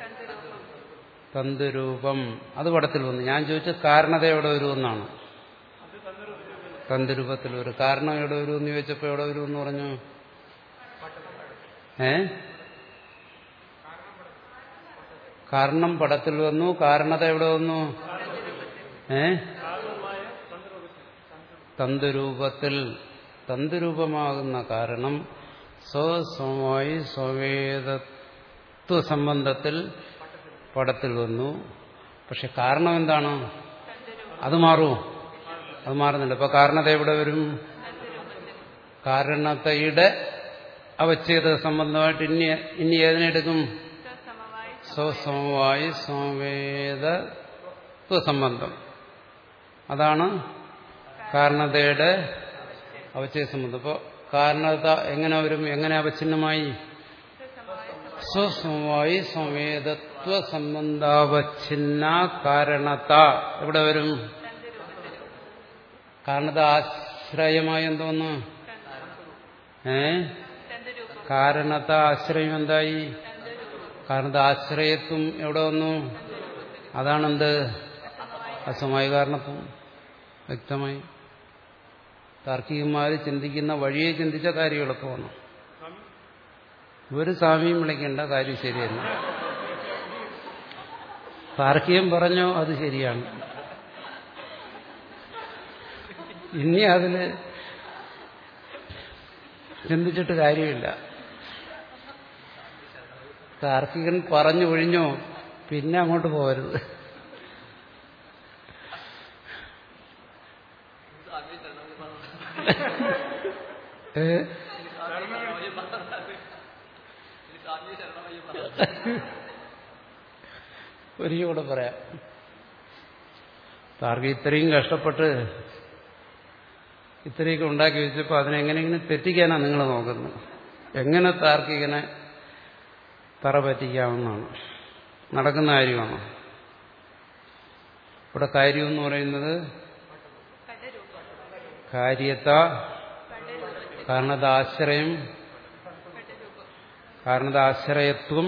തന്തുരൂപം. അത് പടത്തിൽ വന്നു. ഞാൻ ചോദിച്ചത് കാരണത എവിടെ വരുമെന്നാണ്. തന്തുരൂപത്തിൽ വരും. കാരണം എവിടെ വരുമെന്ന് ചോദിച്ചപ്പോ എവിടെ വരുമെന്ന് പറഞ്ഞു? ഏ കാരണം പടത്തിൽ വന്നു. കാരണത എവിടെ വന്നു? ഏ തന്തുരൂപത്തിൽ. തന്തുരൂപമാകുന്ന കാരണം സ്വസമവായി സ്വവേദത്വ സംബന്ധത്തിൽ പടത്തിൽ വന്നു. പക്ഷെ കാരണം എന്താണ്? അത് മാറൂ? അത് മാറുന്നില്ല. അപ്പൊ കാരണത എവിടെ വരും? കാരണതയുടെ അവച്ഛേദ സംബന്ധമായിട്ട് ഇനി ഇനി ഏതിനെടുക്കും? സ്വസമവായി സംവേദത്വ സംബന്ധം. അതാണ് കാരണതയുടെ അവച്ഛേദ സംബന്ധം. അപ്പോൾ കാരണത എങ്ങനെ വരും? എങ്ങനെ അവച്ഛിന്നമായി? സ്വസമവായി സംവേദത്വ സംബന്ധാവച്ഛിന്ന കാരണത എവിടെ വരും? കാരണത ആശ്രയമായി എന്തോന്ന്? ഏ കാരണത ആശ്രയം എന്തായി? കാരണത ആശ്രയത്വം എവിടെ വന്നു? അതാണെന്ത്? അസമവായ കാരണത്വം. വ്യക്തമായി താർക്കികന്മാർ ചിന്തിക്കുന്ന വഴിയെ ചിന്തിച്ച കാര്യം എളുപ്പമാണ്. ഒരു സ്വാമിയും വിളിക്കേണ്ട കാര്യം ശരിയല്ല. താർക്കികം പറഞ്ഞോ അത് ശരിയാണ്. ഇനി അതിന് ചിന്തിച്ചിട്ട് കാര്യമില്ല. താർക്കികൻ പറഞ്ഞു ഒഴിഞ്ഞോ പിന്നെ അങ്ങോട്ട് പോകരുത്. ഒരിക്കലും കൂടെ പറയാം. താർക്കിക ഇത്രയും കഷ്ടപ്പെട്ട് ഇത്രയൊക്കെ ഉണ്ടാക്കി വെച്ചപ്പോൾ അതിനെങ്ങനെയെങ്കിലും തെറ്റിക്കാനാണ് നിങ്ങൾ നോക്കുന്നത്. എങ്ങനെ താർക്കികനെ തറ പറ്റിക്കാവുന്നതാണ്, നടക്കുന്ന കാര്യമാണ്. ഇവിടെ കാര്യം എന്ന് പറയുന്നത് കാര്യത, കാരണതാശ്രയം, കാരണതാശ്രയത്വം,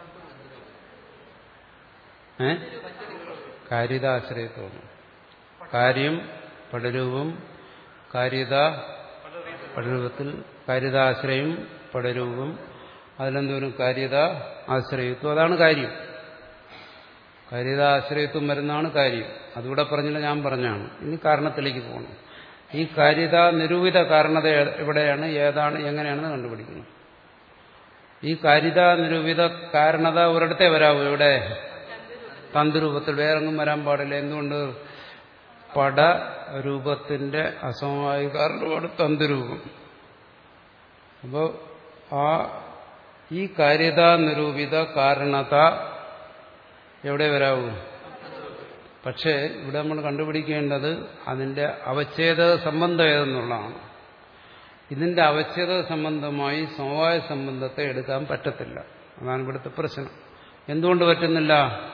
ഏ കാര്യതാശ്രയത്വം. കാര്യം പടരൂപം, കാര്യത പടരൂപത്തിൽ, കാര്യതാശ്രയം പടരൂപം, അതിലെന്തോരും കാര്യത ആശ്രയത്വം. അതാണ് കാര്യം. കാര്യതാശ്രയത്വം വരുന്നതാണ് കാര്യം. അതിവിടെ പറഞ്ഞില്ല, ഞാൻ പറഞ്ഞാണ്. ഇനി കാരണത്തിലേക്ക് പോകണം. ഈ കാര്യത നിരൂപിത കാരണത എവിടെയാണ്, ഏതാണ്, എങ്ങനെയാണെന്ന് കണ്ടുപിടിക്കണം. ഈ കാര്യത നിരൂപിത കാരണത ഒരിടത്തെ വരാവൂ. ഇവിടെ തന്തുരൂപത്തിൽ, വേറെങ്ങും വരാൻ പാടില്ല. എന്തുകൊണ്ട്? പടരൂപത്തിന്റെ അസമവായ കാരണമാണ് തന്തുരൂപം. അപ്പോ ആ ഈ കാര്യത നിരൂപിത കാരണത എവിടെ വരാവൂ? പക്ഷേ ഇവിടെ നമ്മൾ കണ്ടുപിടിക്കേണ്ടത് അതിന്റെ അവച്ഛേദ സംബന്ധം ഏതെന്നുള്ളതാണ്. ഇതിന്റെ അവച്ഛേദ സംബന്ധമായി സമവായ സംബന്ധത്തെ എടുക്കാൻ പറ്റത്തില്ല. അതാണ് ഇവിടുത്തെ പ്രശ്നം. എന്തുകൊണ്ട് പറ്റുന്നില്ല?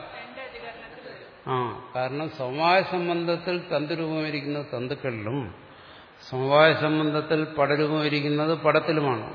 ആ കാരണം സമവായ സംബന്ധത്തിൽ തന്തുരൂപമിരിക്കുന്നത് തന്തുക്കളിലും സമവായ സംബന്ധത്തിൽ പടരൂപമിരിക്കുന്നത് പടത്തിലുമാണ്.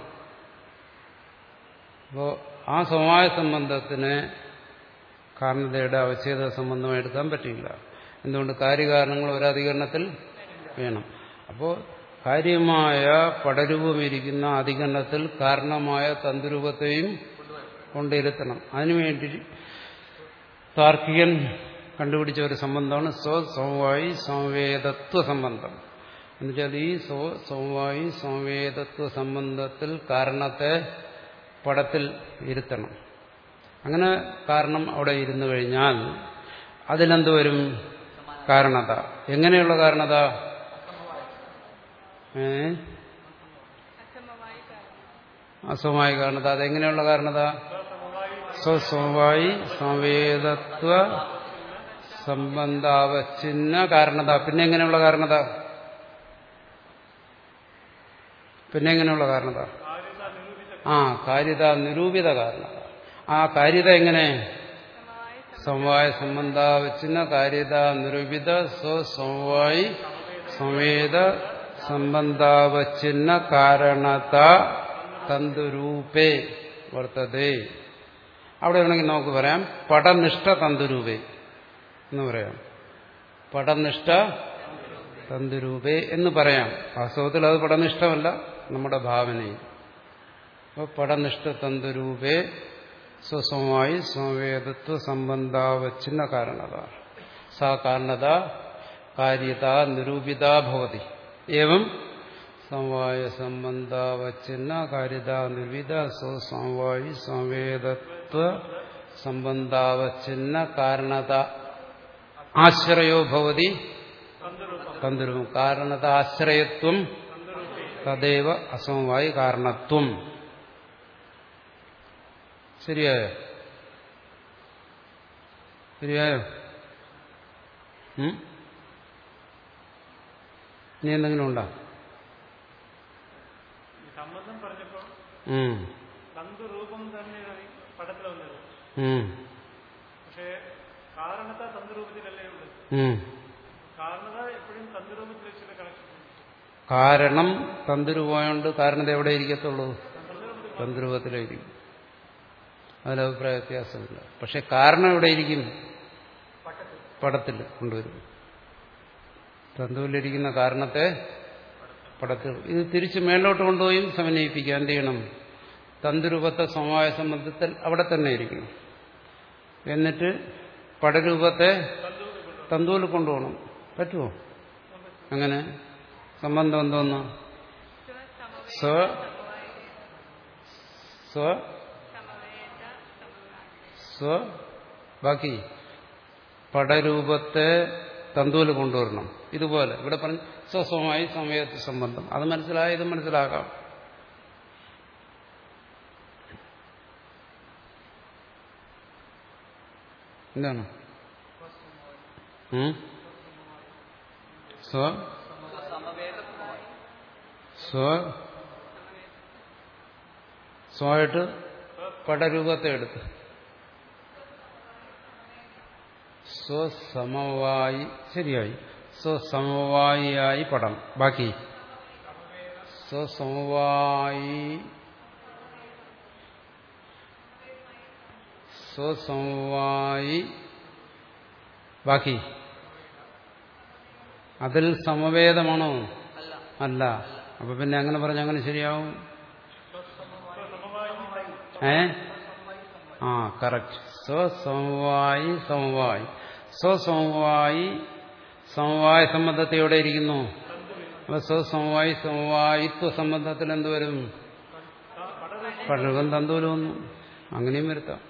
അപ്പോൾ ആ സമവായ സംബന്ധത്തിന് കാരണതയുടെ അവച്ഛേദ സംബന്ധമായി എടുക്കാൻ പറ്റില്ല. എന്തുകൊണ്ട്? കാര്യകാരണങ്ങൾ ഒരധികരണത്തിൽ വേണം. അപ്പോൾ കാര്യമായ പടരൂപമിരിക്കുന്ന അധികരണത്തിൽ കാരണമായ തന്തുരൂപത്തെയും കൊണ്ടിരുത്തണം. അതിനുവേണ്ടി താർക്കികൻ കണ്ടുപിടിച്ച ഒരു സംബന്ധമാണ് സ്വസമവായി സംവേദത്വ സംബന്ധം. എന്നുവെച്ചാൽ ഈ സ്വസമവായി സംവേദത്വ സംബന്ധത്തിൽ കാരണത്തെ പടത്തിൽ ഇരുത്തണം. അങ്ങനെ കാരണം അവിടെ ഇരുന്നു കഴിഞ്ഞാൽ അതിലെന്ത് വരും? കാരണത. എങ്ങനെയുള്ള കാരണത? ഏ അസമവായ കാരണത. അതെങ്ങനെയുള്ള കാരണത? സ്വസമവായി സംവേദത്വ സംബന്ധാവച്ഛിന്ന കാരണത. പിന്നെ എങ്ങനെയുള്ള കാരണത? പിന്നെ എങ്ങനെയുള്ള കാരണത? ആ കാര്യത നിരൂപിത കാരണത. ആ കാര്യത എങ്ങനെ? സമവായ സംബന്ധാവച്ഛിന്ന കാര്യത നിരൂപിത സ്വസമവായി സംവേദ സംബന്ധാവച്ഛിന്ന കാരണത തന്തുരൂപേ വർത്തതേ. അവിടെ വേണമെങ്കിൽ നമുക്ക് പറയാം പടനിഷ്ഠ തന്തുരൂപേ എന്ന് പറയാം. പടനിഷ്ഠ തന്തുരൂപേ എന്ന് പറയാം. വാസ്തവത്തിൽ അത് പടനിഷ്ഠമല്ല, നമ്മുടെ ഭാവനയിൽ. അപ്പോൾ പടനിഷ്ഠ തന്തുരൂപേ സ്വസമവായി സംവേദത്വ സംബന്ധാവച്ഛിന്ന കാരണത സാ കാരണത കാര്യത നിരൂപിത ഭവതി. ഏവം സമവായ സംബന്ധാവച്ഛിന്ന കാര്യത നിരൂപിത സ്വസമവായി സംവേദത്വ സംബന്ധാവച്ഛിന്ന കാരണത ആശ്രയോ ഭവതി തന്തുരൂപം. കാരണത ആശ്രയത്വം തദേവ അസമവായി കാരണത്വം. ശരിയായോ? ശരിയായോ? ഇനി എന്തെങ്കിലും ഉണ്ടോ? സംബന്ധം പറഞ്ഞപ്പോൾ തന്തുരൂപം തന്നെയാണ് പടത്തിൽ വന്നത്. പക്ഷേ കാരണത തന്തുരൂപത്തിലല്ലേ ഉള്ളത്. കാരണത എപ്പോഴും തന്തുരൂപത്തിൽ വെച്ചുള്ള കണക്ഷൻ. കാരണം തന്തുരൂപമായോണ്ട് കാരണത എവിടെ ഇരിക്കത്തുള്ളൂ? തന്തുരൂപത്തിലായിരിക്കും. അതിൽ അഭിപ്രായ വ്യത്യാസമില്ല. പക്ഷെ കാരണം എവിടെ ഇരിക്കും? പടത്തിൽ കൊണ്ടുവരും. തന്തുവിലിരിക്കുന്ന കാരണത്തെ പടത്തിൽ. ഇത് തിരിച്ച് മേലോട്ട് കൊണ്ടുപോയി സമന്വയിപ്പിക്കുക. എന്ത് ചെയ്യണം? തന്തുരൂപത്തെ സമവായ സംബന്ധത്തിൽ അവിടെ തന്നെ ഇരിക്കണം. എന്നിട്ട് പടരൂപത്തെ തന്തുവിൽ കൊണ്ടുപോകണം. പറ്റുമോ? അങ്ങനെ സംബന്ധം എന്തോന്ന്? സ്വ സ്വ സ്വ ബാക്കി പടരൂപത്തെ തന്തുവിൽ കൊണ്ടുവരണം. ഇതുപോലെ ഇവിടെ പറഞ്ഞു സ്വസ്വമായി സമവേത സംബന്ധം. അത് മനസ്സിലായത് മനസ്സിലാക്കാം. എന്താണ് സ്വ സ്വ സ്വമായിട്ട് പടരൂപത്തെ എടുത്ത് സ്വസമവായി ശരിയായി. സ്വസമവായിയായി പടം. ബാക്കി സ്വസമവായി സ്വസമവായി ബാക്കി അതിൽ സമവേദമാണോ? അല്ല. അപ്പൊ പിന്നെ അങ്ങനെ പറഞ്ഞ അങ്ങനെ ശരിയാവും. ഏ ആ കറക്റ്റ്. സ്വസമവായി സമവായി. സ്വസമവായി സമവായ സംബന്ധത്തെ എവിടെ ഇരിക്കുന്നു? അപ്പൊ സ്വസമവായി സമവായിത്വ സംബന്ധത്തിൽ എന്തുവരും? പടരുകം തന്തൂലും ഒന്നും. അങ്ങനെയും വരുത്താം.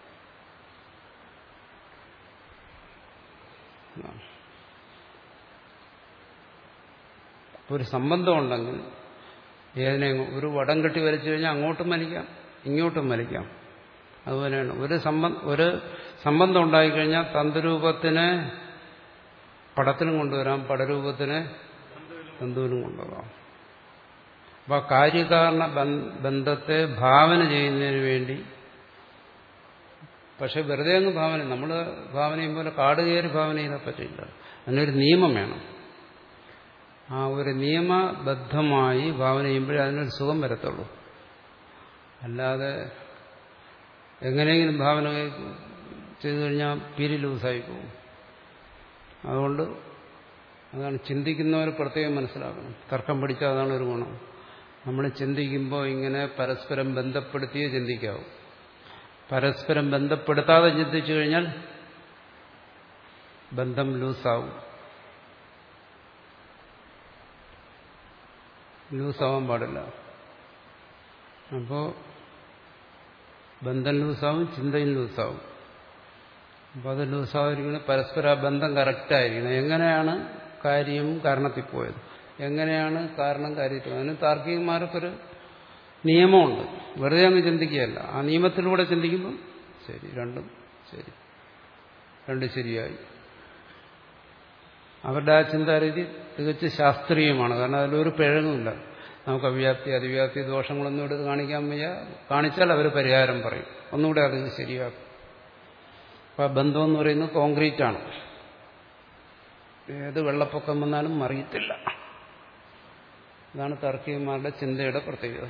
ഒരു സംബന്ധം ഉണ്ടെങ്കിൽ ഏതിനെ ഒരു വടം കെട്ടി വരച്ചു കഴിഞ്ഞാൽ അങ്ങോട്ടും വലിക്കാം ഇങ്ങോട്ടും വലിക്കാം. അതുപോലെയാണ് ഒരു സംബന്ധം ഒരു സംബന്ധം ഉണ്ടായിക്കഴിഞ്ഞാൽ തന്തുരൂപത്തിനെ പടത്തിലും കൊണ്ടുവരാം, പടരൂപത്തിനെ തന്തുവിലും കൊണ്ടുവരാം. അപ്പൊ കാര്യകാരണ ബന്ധത്തെ ഭാവന ചെയ്യുന്നതിന് വേണ്ടി, പക്ഷെ വെറുതെ അങ്ങ് ഭാവന, നമ്മൾ ഭാവന ചെയ്യുമ്പോൾ കാട് കയറി ഭാവന ചെയ്താൽ പറ്റില്ല. അതിനൊരു നിയമം വേണം. ആ ഒരു നിയമബദ്ധമായി ഭാവന ചെയ്യുമ്പോഴേ അതിനൊരു സുഖം വരത്തുള്ളൂ. അല്ലാതെ എങ്ങനെയെങ്കിലും ഭാവന ചെയ്തു കഴിഞ്ഞാൽ പിരി ലൂസായി പോകും. അതുകൊണ്ട് അതാണ് ചിന്തിക്കുന്നവർ പ്രത്യേകം മനസ്സിലാക്കണം. തർക്കം പിടിച്ചാൽ അതാണ് ഒരു ഗുണം. നമ്മൾ ചിന്തിക്കുമ്പോൾ ഇങ്ങനെ പരസ്പരം ബന്ധപ്പെടുത്തിയേ ചിന്തിക്കാവൂ. പരസ്പരം ബന്ധപ്പെടുത്താതെ ചിന്തിച്ചു കഴിഞ്ഞാൽ ബന്ധം ലൂസാവും. ലൂസാവാൻ പാടില്ല. അപ്പോൾ ബന്ധം ലൂസാവും, ചിന്തയും ലൂസാവും. അപ്പോൾ അത് ലൂസായിരിക്കണം. പരസ്പര ബന്ധം കറക്റ്റായിരിക്കണം. എങ്ങനെയാണ് കാര്യം കാരണത്തിൽ പോയത്, എങ്ങനെയാണ് കാരണം കാര്യത്തിൽ, അതിന് താർക്കികന്മാർക്കൊരു നിയമമുണ്ട്. വെറുതെ അങ്ങ് ചിന്തിക്കുകയല്ല, ആ നിയമത്തിലൂടെ ചിന്തിക്കുമ്പോൾ ശരി, രണ്ടും ശരി, രണ്ടും ശരിയായി. അവരുടെ ആ ചിന്താരീതി തികച്ച് ശാസ്ത്രീയമാണ്. കാരണം അതിലൊരു പിഴകുമില്ല. നമുക്ക് അവ്യാപ്തി അതിവ്യാപ്തി ദോഷങ്ങളൊന്നും എടുത്ത് കാണിക്കാൻ വയ്യ. കാണിച്ചാൽ അവർ പരിഹാരം പറയും, ഒന്നുകൂടെ അത് ശരിയാക്കും. അപ്പം ആ ബന്ധം എന്ന് പറയുന്നത് കോൺക്രീറ്റ് ആണ്. ഏത് വെള്ളപ്പൊക്കം വന്നാലും മറിയത്തില്ല. അതാണ് താർക്കികന്മാരുടെ ചിന്തയുടെ പ്രത്യേകത.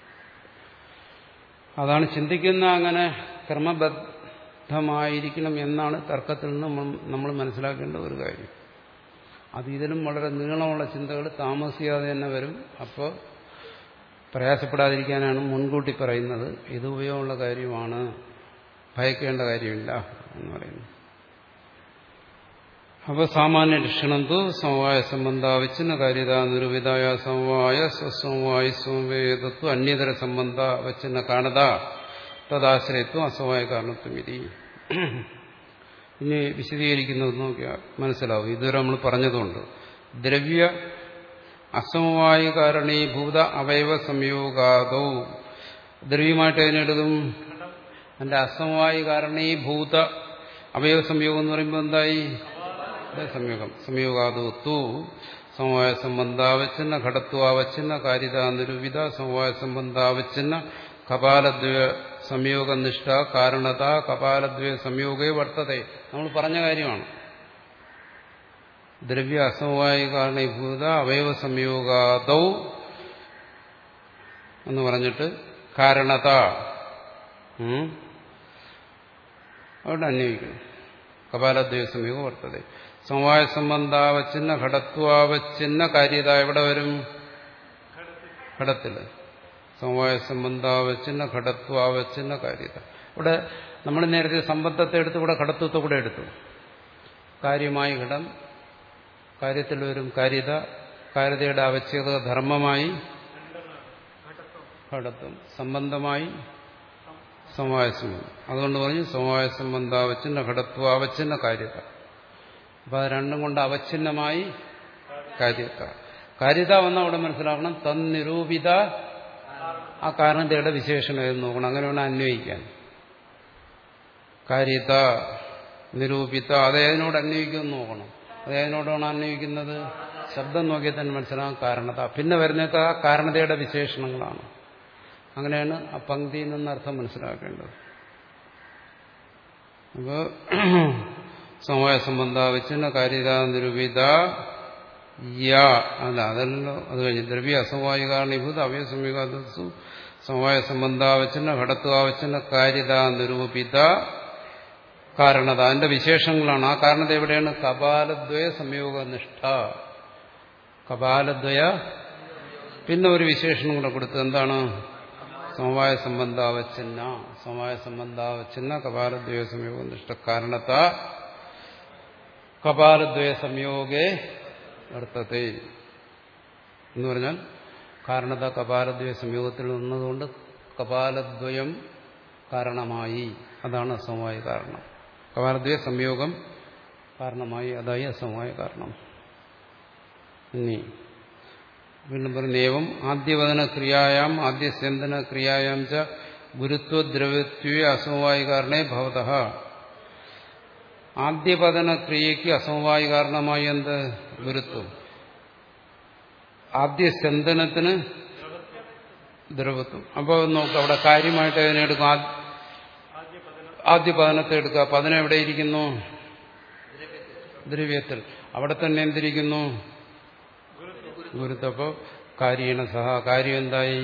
അതാണ് ചിന്തിക്കുന്ന അങ്ങനെ ക്രമബദ്ധമായിരിക്കണം എന്നാണ് തർക്കത്തിൽ നിന്ന് നമ്മൾ മനസ്സിലാക്കേണ്ട ഒരു കാര്യം. അത് ഇതിലും വളരെ നീളമുള്ള ചിന്തകൾ താമസിയാതെ തന്നെ വരും. അപ്പോൾ പ്രയാസപ്പെടാതിരിക്കാനാണ് മുൻകൂട്ടി പറയുന്നത്. ഇത് ഉപയോഗമുള്ള കാര്യമാണ്, ഭയക്കേണ്ട കാര്യമില്ല എന്ന് പറയുന്നു. അപ്പോൾ സാമാന്യ ലക്ഷണം തു സമവായ സംബന്ധാവിച്ഛിന്ന കാര്യത നിരൂപിതായ സമവായ സ്വസമവായ സമവേദത്വം അന്യതര സംബന്ധ അവച്ഛിന്ന കാണത തദാശ്രയത്വം അസമവായ കാരണത്വം ഇതി. ഇനി വിശദീകരിക്കുന്നത് നോക്കിയാൽ മനസ്സിലാവും. ഇതുവരെ നമ്മൾ പറഞ്ഞതുകൊണ്ട് ദ്രവ്യ അസമവായ കാരണീഭൂത അവയവ സംയോഗാദോ, ദ്രവ്യമായിട്ട് അതിനെടുക്കും. അതിന്റെ അസമവായ കാരണീഭൂത അവയവ സംയോഗം എന്ന് പറയുമ്പോൾ എന്തായി? സംയോഗം. സംയോഗാദോ തു സമവായ സംബന്ധാവച്ഛിന്ന ഘടത്വാവച്ഛിന്ന കാര്യത നിരൂപിത സമവായ സംബന്ധാവച്ഛിന്ന കപാലദ്വയ സംയോഗനിഷ്ഠ കാരണത കപാലദ്വയ സംയോഗേ വർത്തതേ. നമ്മൾ പറഞ്ഞ കാര്യമാണ്. ദ്രവ്യ അസമവായ കാരണീഭൂത അവയവ സംയോഗാദൗ എന്ന് പറഞ്ഞിട്ട് കാരണത അവിടെ അന്വയിക്കണം. കപാലദ്വയ സംയോഗം വർത്തതേ. സമവായ സംബന്ധാവച്ഛിന്ന ഘടത്വാവച്ഛിന്ന കാര്യത എവിടെ വരും? ഘടത്തില്. സമവായ സംബന്ധാവച്ഛിന്ന ഘടത്വാവച്ഛിന്ന കാര്യത. ഇവിടെ നമ്മൾ നേരത്തെ സംബന്ധത്തെ എടുത്ത് ഇവിടെ ഘടത്വത്തെ കൂടെ എടുത്തു. കാര്യമായി ഘടം, കാര്യത്തിൽ വരും കാര്യത, കാര്യതയുടെ ആവശ്യകത ധർമ്മമായി ഘടത്വം, സംബന്ധമായി സമവായ സംബന്ധം. അതുകൊണ്ട് പറഞ്ഞു സമവായ സംബന്ധാവച്ഛിന്ന ഘടത്വാവച്ഛിന്ന കാര്യത. അപ്പൊ അത് രണ്ടും കൊണ്ട് അവച്ഛിന്നമായി കാര്യത. കാര്യത വന്നാൽ അവിടെ മനസ്സിലാക്കണം തന്നിരൂപിത ആ കാരണതയുടെ വിശേഷണം ഏത് നോക്കണം. അങ്ങനെ വേണം അന്വയിക്കാൻ. കാര്യത നിരൂപിത അതേതിനോട് അന്വയിക്കുമെന്ന് നോക്കണം. അതേതിനോടാണ് അന്വയിക്കുന്നത്? ശബ്ദം നോക്കിയാൽ തന്നെ മനസ്സിലാകും കാരണത. പിന്നെ വരുന്നതൊക്കെ ആ കാരണതയുടെ വിശേഷണങ്ങളാണ്. അങ്ങനെയാണ് ആ പങ്ക്തിയിൽ നിന്ന് അർത്ഥം മനസ്സിലാക്കേണ്ടത്. അപ്പോൾ സമവായ സംബന്ധാവച്ഛിന്ന കാര്യത നിരൂപിത യാ അല്ല അതല്ലോ. അത് കഴിഞ്ഞ് ദ്രവ്യ അസമവായ കാരണീഭൂത അവയ സംയോഗാദു സമവായ സംബന്ധാവച്ഛിന്ന ഘടത്വാവച്ഛിന്ന കാര്യത നിരൂപിത കാരണത. അതിന്റെ വിശേഷങ്ങളാണ്. ആ കാരണത എവിടെയാണ്? കപാലദ്വയ സംയോഗനിഷ്ഠ. കപാലദ്വയ പിന്നെ ഒരു വിശേഷണം കൂടെ കൊടുത്തത് എന്താണ്? സമവായ സംബന്ധാവച്ഛിന്ന. സമവായ സംബന്ധാവച്ഛിന്ന കപാലദ്വയ സംയോഗനിഷ്ഠ കാരണത കപാലദ്വയ സംയോഗേ വർത്തത്തെ എന്ന് പറഞ്ഞാൽ കാരണത കപാലദ്വയ സംയോഗത്തിൽ നിന്നതുകൊണ്ട് കപാലദ്വയം കാരണമായി. അതാണ് അസമവായ കാരണം. കപാലദ്വയ സംയോഗം കാരണമായി. അതായി അസമവായ കാരണം. ഇനി വീണ്ടും പറഞ്ഞു ഏവം ആദ്യവദന ക്രിയായാം ആദ്യസ്യന്തന ക്രിയായാം ച ഗുരുത്വദ്രവ്യത്വേ അസമവായ കാരണേ ഭവതഃ. ആദ്യപതന ക്രിയയ്ക്ക് അസമവായ കാരണമായി എന്ത്? ഗുരുത്വം. ആദ്യസ്യന്തനത്തിന് ദ്രവത്വം. അപ്പോൾ നോക്കുക അവിടെ കാര്യമായിട്ട് അതിനെ എടുക്കും. ആദ്യ പതനത്തെ എടുക്കുക. പതനം എവിടെയിരിക്കുന്നു? ദ്രവ്യത്തിൽ. അവിടെ തന്നെ എന്തിരിക്കുന്നു? ഗുരുത്വം. അപ്പോൾ കാര്യേണ സഹ കാര്യം എന്തായി?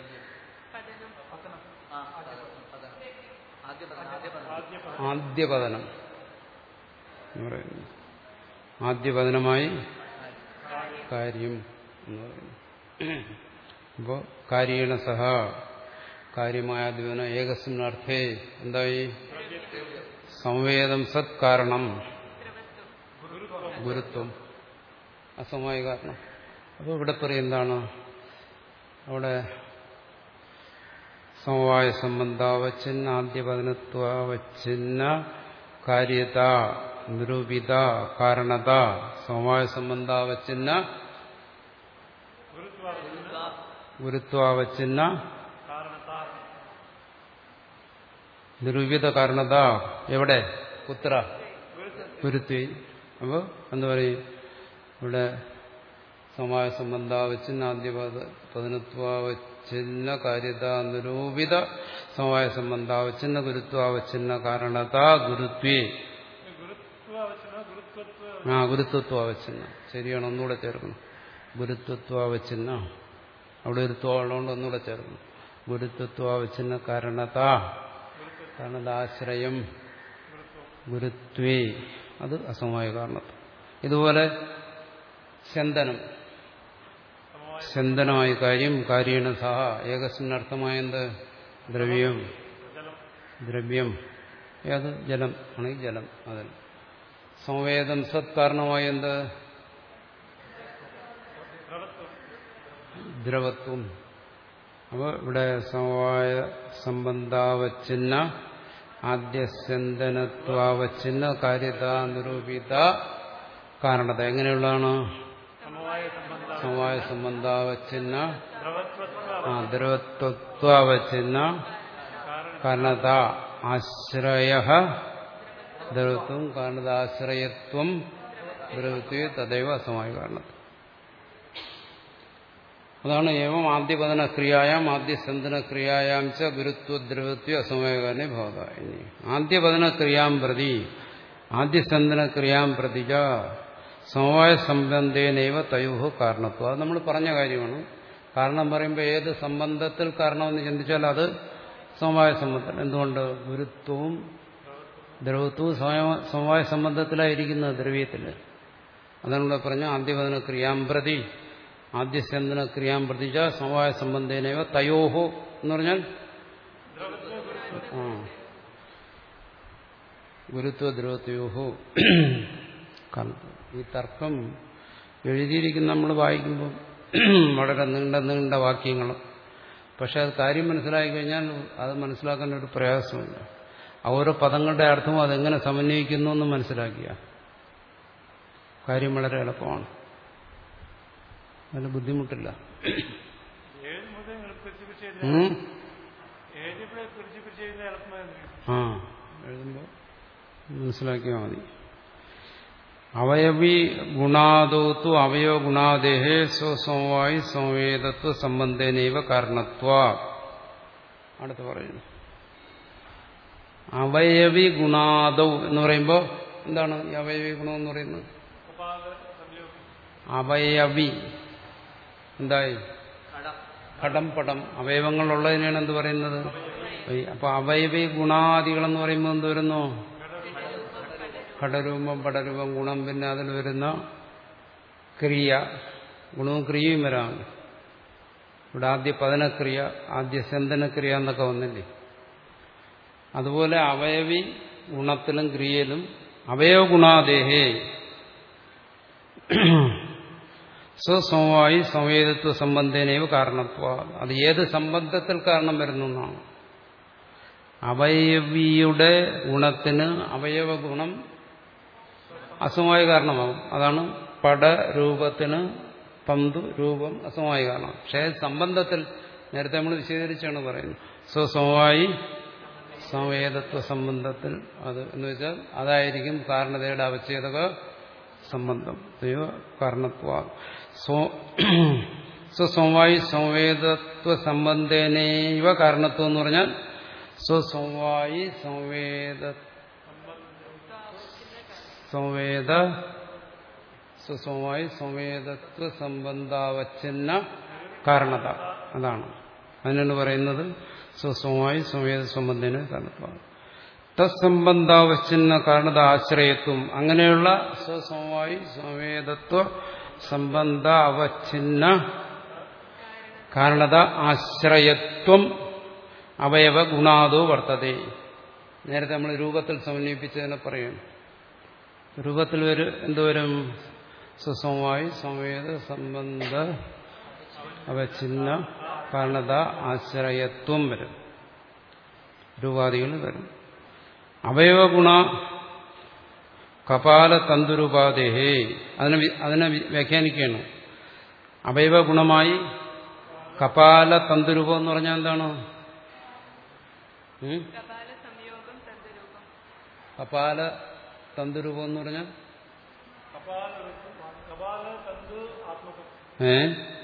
ആദ്യപതനം എന്ന് പറയുന്നു. ആദ്യപതനമായി കാര്യം എന്ന് പറയുന്നു. അപ്പോൾ കാര്യേണ സഹ കാര്യമായ ദ്വന ഏകസ്മിന്നർത്ഥേ എന്തായി? സംവേദം സത് കാരണം ഗുരുത്വം അസമവായ കാരണം. അപ്പോൾ ഇവിടെ പറയും എന്താണ്? അവിടെ സമവായ സംബന്ധാവച്ഛിന്ന ആദ്യപതനത്വാവച്ഛിന്ന കാര്യത നിരൂപിത കാരണത സമവായ സംബന്ധാവച്ഛിന്ന ഗുരുത്വാവച്ഛിന്ന നിരൂപിത കാരണത എവിടെ? കുത്ര ഗുരുത്വ. അപ്പോൾ എന്താ പറയും? ഇവിടെ സമവായ സംബന്ധാവച്ഛിന്ന ആദ്യപതനത്വാവച്ഛിന്ന കാര്യത നിരൂപിത സമവായ സംബന്ധാവച്ഛിന്ന ഗുരുത്വാവച്ഛിന്ന കാരണത ഗുരുത്വേ. ആ ഗുരുത്വത്വാവച്ഛിന്ന ശരിയാണ്. ഒന്നുകൂടെ ചേർക്കണം. ഗുരുത്വത്വാവച്ഛിന്ന അവിടെ ഒരു ത്വമുള്ളതുകൊണ്ട് ഒന്നുകൂടെ ചേർക്കണം. ഗുരുത്വത്വാവച്ഛിന്ന കാരണത കാരണതാശ്രയം ഗുരുത്വേ അത് അസമവായ കാരണത്വം. ഇതുപോലെ ചന്ദനം ചന്ദനമായ കാര്യം കാര്യേണ സഹ ഏകസ്മിന്നർത്ഥമായ എന്ത്? ദ്രവ്യം ദ്രവ്യം ഏത്? ജലം ആണെങ്കിൽ ജലം. അതിൽ സംവേദം സത് കാരണമായ എന്ത്? ദ്രവത്വം. അപ്പോൾ ഇവിടെ സമവായ സംബന്ധാവച്ഛിന്ന ആദ്യസ്യന്തനത്വാവച്ഛിന്ന കാര്യത നിരൂപിത കാരണത എങ്ങനെയുള്ളതാണ്? സമവായ സംബന്ധാവച്ഛിന്ന ദ്രവത്വത്വാവച്ഛിന്ന കാരണത ആശ്രയ ദ്രവത്വം കാരണതാശ്രയത്വം ദ്രവത്വേ തദൈവ അസമവായ കാരണത്വം. അതാണ് ഏവം ആദ്യപതന ക്രിയായാം ആദ്യസന്ധന ക്രിയായാം ച ഗുരുത്വദ്രവത്വ അസമയകാരനെ ഭവത. ഇനി ആദ്യപതന ക്രിയാം പ്രതി ആദ്യസന്ധന ക്രിയാം പ്രതി ച സമവായ സംബന്ധേനൈവ തയോഹോ കാരണത്വം. അത് നമ്മൾ പറഞ്ഞ കാര്യമാണ്. കാരണം പറയുമ്പോൾ ഏത് സംബന്ധത്തിൽ കാരണമെന്ന് ചിന്തിച്ചാൽ അത് സമവായ സംബന്ധം. എന്തുകൊണ്ട്? ഗുരുത്വവും ദ്രവത്വവും സമവായ സംബന്ധത്തിലായിരിക്കുന്നത് ദ്രവ്യത്തിൽ. അതാണ് പറഞ്ഞ ആദ്യപതന ക്രിയാം പ്രതി ആദ്യസന്ധന ക്രിയാം പ്രതിച്ച സമവായ സംബന്ധേനൈവ തയോഹോ എന്ന് പറഞ്ഞാൽ ആ ഗുരുത്വ ദ്രവത്വയോഹോ. കാരണം ഈ തർക്കം എഴുതിയിരിക്കുന്ന നമ്മൾ വായിക്കുമ്പോൾ വളരെ നീണ്ട നീണ്ട വാക്യങ്ങൾ. പക്ഷെ അത് കാര്യം മനസ്സിലാക്കി കഴിഞ്ഞാൽ അത് മനസ്സിലാക്കാൻ ഒരു പ്രയാസമില്ല. ഓരോ പദങ്ങളുടെ അർത്ഥവും അതെങ്ങനെ സമന്വയിക്കുന്നു എന്ന് മനസ്സിലാക്കിയ കാര്യം വളരെ എളുപ്പമാണ്. അതിന് ബുദ്ധിമുട്ടില്ല. ആ എഴുതുമ്പോൾ മനസ്സിലാക്കിയാൽ മതി. അവയവി ഗുണാദോത്തു അവയവ ഗുണാദേഹേ സ്വസമവായി സംവേദത്വ സംബന്ധേനൈവ കാരണത്വ. അടുത്ത് പറയുന്നു അവയവി ഗുണാദൗ എന്ന് പറയുമ്പോൾ എന്താണ് ഈ അവയവി ഗുണം എന്ന് പറയുന്നത്? അവയവി എന്തായി? ഘടം പടം അവയവങ്ങളുള്ളതിനാണ് എന്ത് പറയുന്നത്? അപ്പൊ അവയവി ഗുണാദികളെന്ന് പറയുമ്പോൾ എന്ത് വരുന്നു? ഘടരൂപം പടരൂപം ഗുണം, പിന്നെ അതിൽ വരുന്ന ക്രിയ, ഗുണവും ക്രിയയും വരാം. ഇവിടെ ആദ്യ പതനക്രിയ ആദ്യ സന്ധനക്രിയ എന്നൊക്കെ വന്നില്ലേ? അതുപോലെ അവയവി ഗുണത്തിലും ക്രിയയിലും അവയവ ഗുണാദേഹേ സ്വസമവായി സംവേദത്വ സംബന്ധേനൈവ കാരണത്വ. അത് ഏത് സംബന്ധത്തിൽ കാരണം വരുന്നു എന്നാണ്. അവയവിയുടെ ഗുണത്തിന് അവയവ ഗുണം അസമവായ കാരണമാകും. അതാണ് പടരൂപത്തിന് പന്തു രൂപം അസമവായ കാരണം. പക്ഷേ സംബന്ധത്തിൽ നേരത്തെ നമ്മൾ വിശദീകരിച്ചാണ് പറയുന്നത്. സ്വസമവായി സംവേദത്വ സംബന്ധത്തിൽ അത് എന്ന് വെച്ചാൽ അതായിരിക്കും കാരണതയുടെ അവച്ഛേദക സംബന്ധം. കാരണത്വ സ്വസമവായി സംവേദത്വ സംബന്ധേനൈവ കാരണത്വം എന്ന് പറഞ്ഞാൽ സ്വസമവായി സംവേദ സംവേദ സ്വസമവായി സംവേദത്വ സംബന്ധാവച്ഛിന്ന കാരണത. അതാണ് അതിനാണ് പറയുന്നത് സ്വസമവായി സംവേദ സംബന്ധേന കാരണത്വം. തത്സംബന്ധാവച്ഛിന്ന കാരണത ആശ്രയത്വം. അങ്ങനെയുള്ള സ്വസമവായി സംവേദത്വ സംബന്ധ അവച്ഛിന്ന കാരണത ആശ്രയത്വം അവയവ ഗുണാദോ വർത്തതേ. നേരത്തെ നമ്മൾ രൂപത്തിൽ സമന്വയിപ്പിച്ചതിനെ പറയും. രൂപത്തിൽ വരും എന്തുവരും? സ്വസമവായി സംവേദ സംബന്ധ അവച്ഛിന്ന കാരണത ആശ്രയത്വം വരും. രൂപാദികൾ വരും. അവയവ ഗുണ കപാല തന്തുരുപാദേഹേ. അതിനെ അതിനെ വ്യാഖ്യാനിക്കുകയാണ്. അവയവ ഗുണമായി കപാല തന്തുരൂപം എന്ന് പറഞ്ഞാൽ എന്താണ്? കപാല തന്തുരൂപം എന്ന് പറഞ്ഞാൽ ഏ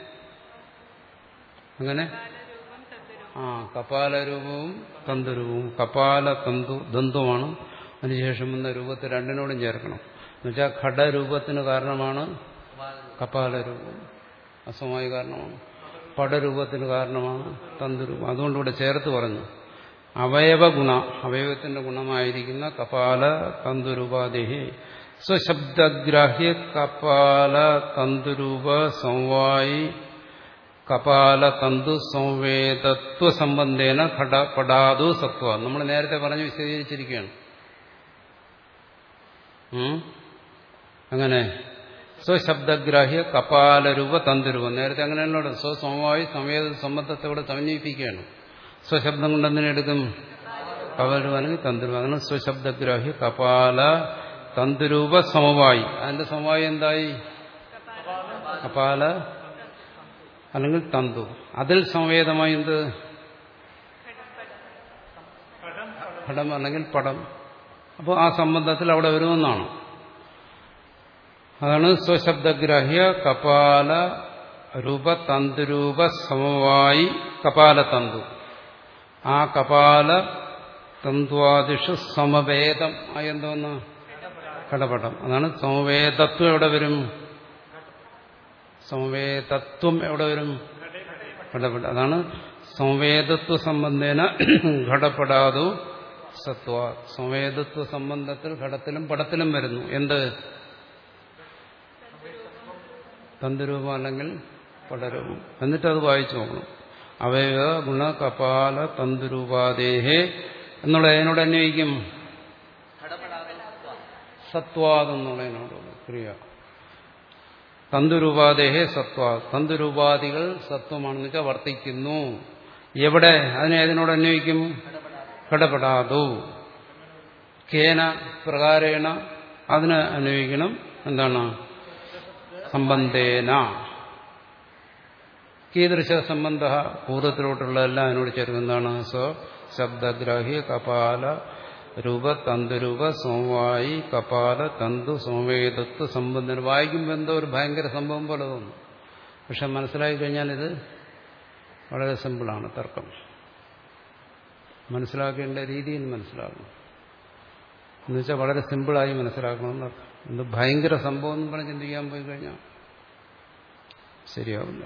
അങ്ങനെ ആ കപാലരൂപവും തന്തുരൂപവും. കപാല തന്തു ദന്തുമാണ്. അതിനുശേഷം വന്ന രൂപത്തെ രണ്ടിനോടും ചേർക്കണം. എന്നുവെച്ചാൽ ഘടരൂപത്തിന് കാരണമാണ് കപാലരൂപം, അസമവായ കാരണമാണ്. പടരൂപത്തിന് കാരണമാണ് തന്തുരൂപം. അതുകൊണ്ട് ഇവിടെ ചേർത്ത് പറഞ്ഞു അവയവ ഗുണ, അവയവത്തിന്റെ ഗുണമായിരിക്കുന്ന കപാല തന്തുരൂപാദേഹി സ്വശബ്ദഗ്രാഹ്യ കപാല തന്തുരൂപ സമവായി കപാല തന്തു സംവേദത്വ സംബന്ധേന ഘട പടാതു സത്വ. നമ്മൾ നേരത്തെ പറഞ്ഞ് വിശദീകരിച്ചിരിക്കുകയാണ്. അങ്ങനെ സ്വശബ്ദഗ്രാഹ്യ കപാലരൂപ തന്തുരൂപം. നേരത്തെ അങ്ങനെയല്ലോ സ്വസമവായി സംവേദ സംബന്ധത്തെ ഇവിടെ സമന്വയിപ്പിക്കുകയാണ്. സ്വശബ്ദം കൊണ്ട് എന്തിനെ എടുക്കും? കപാലരൂപം അല്ലെങ്കിൽ തന്തുരൂപം. അങ്ങനെ സ്വശബ്ദഗ്രാഹ്യ കപാല തന്തുരൂപ സമവായി. അതിന്റെ സമവായി എന്തായി? കപാല അല്ലെങ്കിൽ തന്തു. അതിൽ സംവേദമായി എന്ത്? ഘടം അല്ലെങ്കിൽ പടം. അപ്പോൾ ആ സംബന്ധത്തിൽ അവിടെ വരുമെന്നാണ്. അതാണ് സ്വശബ്ദഗ്രാഹ്യ കപാല രൂപതന്തുരൂപ സമവായി കപാലതന്തു. ആ കപാല തന്തുവാദിഷു സമവേദം ആയെന്തോന്ന് ഘടപടം. അതാണ് സമവേദത്വം. എവിടെ വരും? സമവേദത്വം എവിടെ വരും? ഘടപടം. അതാണ് സംവേദത്വ സംബന്ധേന ഘടപടാതു സത്വ. സംവേദത്വ സംബന്ധത്തിൽ ഘടത്തിലും പടത്തിലും വരുന്നു. എന്ത്? തന്തുരൂപം അല്ലെങ്കിൽ പടരൂപം. എന്നിട്ടത് വായിച്ചു നോക്കണം. അവയവ ഗുണ കപാല തന്തുരൂപാദേഹേ എന്നുള്ള അതിനോട് അന്വയിക്കും സത്വാദെന്നുള്ളതിനോട് ക്രിയ. തന്തുരൂപാദേഹേ സത്വ. തന്തുരൂപാദികൾ സത്വമാണെന്ന് വെച്ചാൽ വർത്തിക്കുന്നു. എവിടെ? അതിനെ അതിനോട് അന്വയിക്കും ഘടപടാതു. കേന പ്രകാരേണ അതിന് അന്വയിക്കണം. എന്താണ്? സംബന്ധേന. കീദൃശ സംബന്ധ പൂർവ്വത്തിലോട്ടുള്ളതെല്ലാം അതിനോട് ചേർക്കുന്നതാണ്. സ്വ ശബ്ദഗ്രാഹി കപാല രൂപ തന്തുരൂപ സമവായി കപാല തന്തു സമവേദത്വ സംബന്ധം. വായിക്കുമ്പോൾ എന്തോ ഒരു ഭയങ്കര സംഭവം പോലെ തോന്നും. പക്ഷെ മനസ്സിലാക്കി കഴിഞ്ഞാൽ ഇത് വളരെ സിമ്പിളാണ്. തർക്കം മനസ്സിലാക്കേണ്ട രീതിയിൽ മനസ്സിലാക്കണം. എന്നുവെച്ചാൽ വളരെ സിമ്പിളായി മനസ്സിലാക്കണമെന്നർത്ഥം. എന്ത് ഭയങ്കര സംഭവം എന്നും പറഞ്ഞ് ചിന്തിക്കാൻ പോയി കഴിഞ്ഞാൽ ശരിയാവില്ല.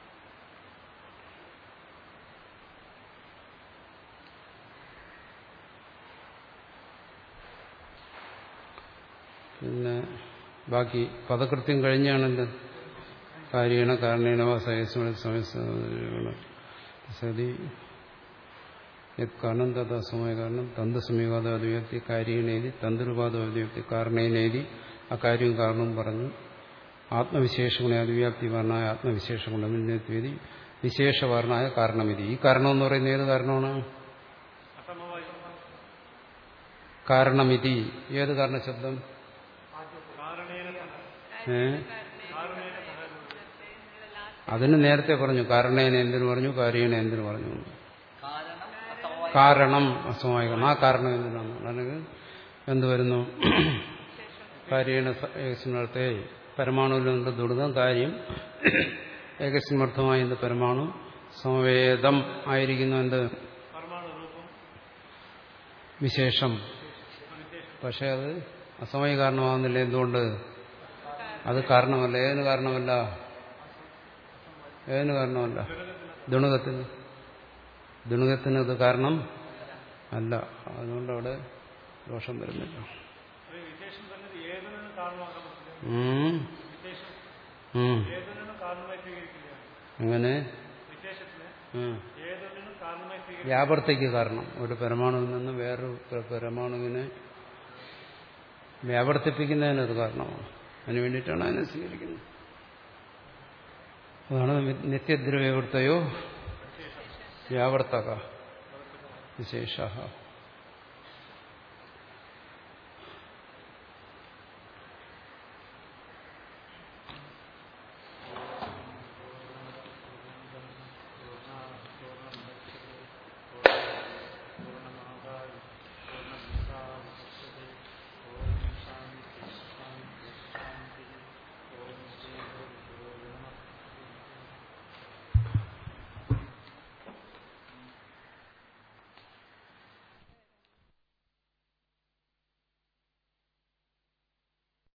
പിന്നെ ബാക്കി പദകൃത്യം കഴിഞ്ഞാണെന്ത്? കാര്യേണ കാരണേനവ സയസ്മ സതി കാരണം തഥാ സമയ കാരണം തന്തുസമയവാദവ്യക്തി കാര്യേണേതി തന്തുരുപാദവ്യക്തി കാരണേനേതി. ആ കാര്യവും കാരണവും പറഞ്ഞു. ആത്മവിശേഷഗുണാദിവ്യാപ്തി വർണ്ണായ ആത്മവിശേഷഗുണമിതി വിശേഷവർണ്ണായ കാരണമിതി. ഈ കാരണം എന്ന് പറയുന്നത് ഏത് കാരണമാണ്? കാരണമിതി. ഏത് കാരണശബ്ദം? ഏ അതിന് നേരത്തെ പറഞ്ഞു. കാരണേന എന്തിനു പറഞ്ഞു? കാര്യേണ എന്തിനു പറഞ്ഞു? കാരണം അസമവായിക്കണം. ആ കാരണം എന്തിനാണ്? അല്ലെങ്കിൽ എന്ത് വരുന്നു? കാര്യേണ ഏകസ്മിനർത്ഥേ പരമാണുവിൽ നിന്ന് ദുരിതം കാര്യം ഏകസ്മിനർത്ഥമായി എന്ത് പരമാണു സമവേദം ആയിരിക്കുന്നു. എന്ത്? വിശേഷം. പക്ഷെ അത് അസമയ കാരണമാകുന്നില്ല. എന്തുകൊണ്ട്? അത് കാരണമല്ല. ഏതിന് കാരണമല്ല? ഏതിന് കാരണമല്ല? ദുണുകത്തിന്. ദുണുകത്തിന് അത് കാരണം അല്ല. അതുകൊണ്ട് അവിടെ ദോഷം വരുന്നില്ല. അങ്ങനെ വ്യാവർത്തിക്ക് കാരണം. ഒരു പരമാണുവിൽ നിന്ന് വേറൊരു പരമാണുവിനെ വ്യാവർത്തിപ്പിക്കുന്നതിനൊരു കാരണമാണ്. അതിനു വേണ്ടിയിട്ടാണ് അതിനെ സ്വീകരിക്കുന്നത്. അതാണ് നിത്യദ്രവ്യവൃത്തയോ വ്യാവർത്തക വിശേഷ.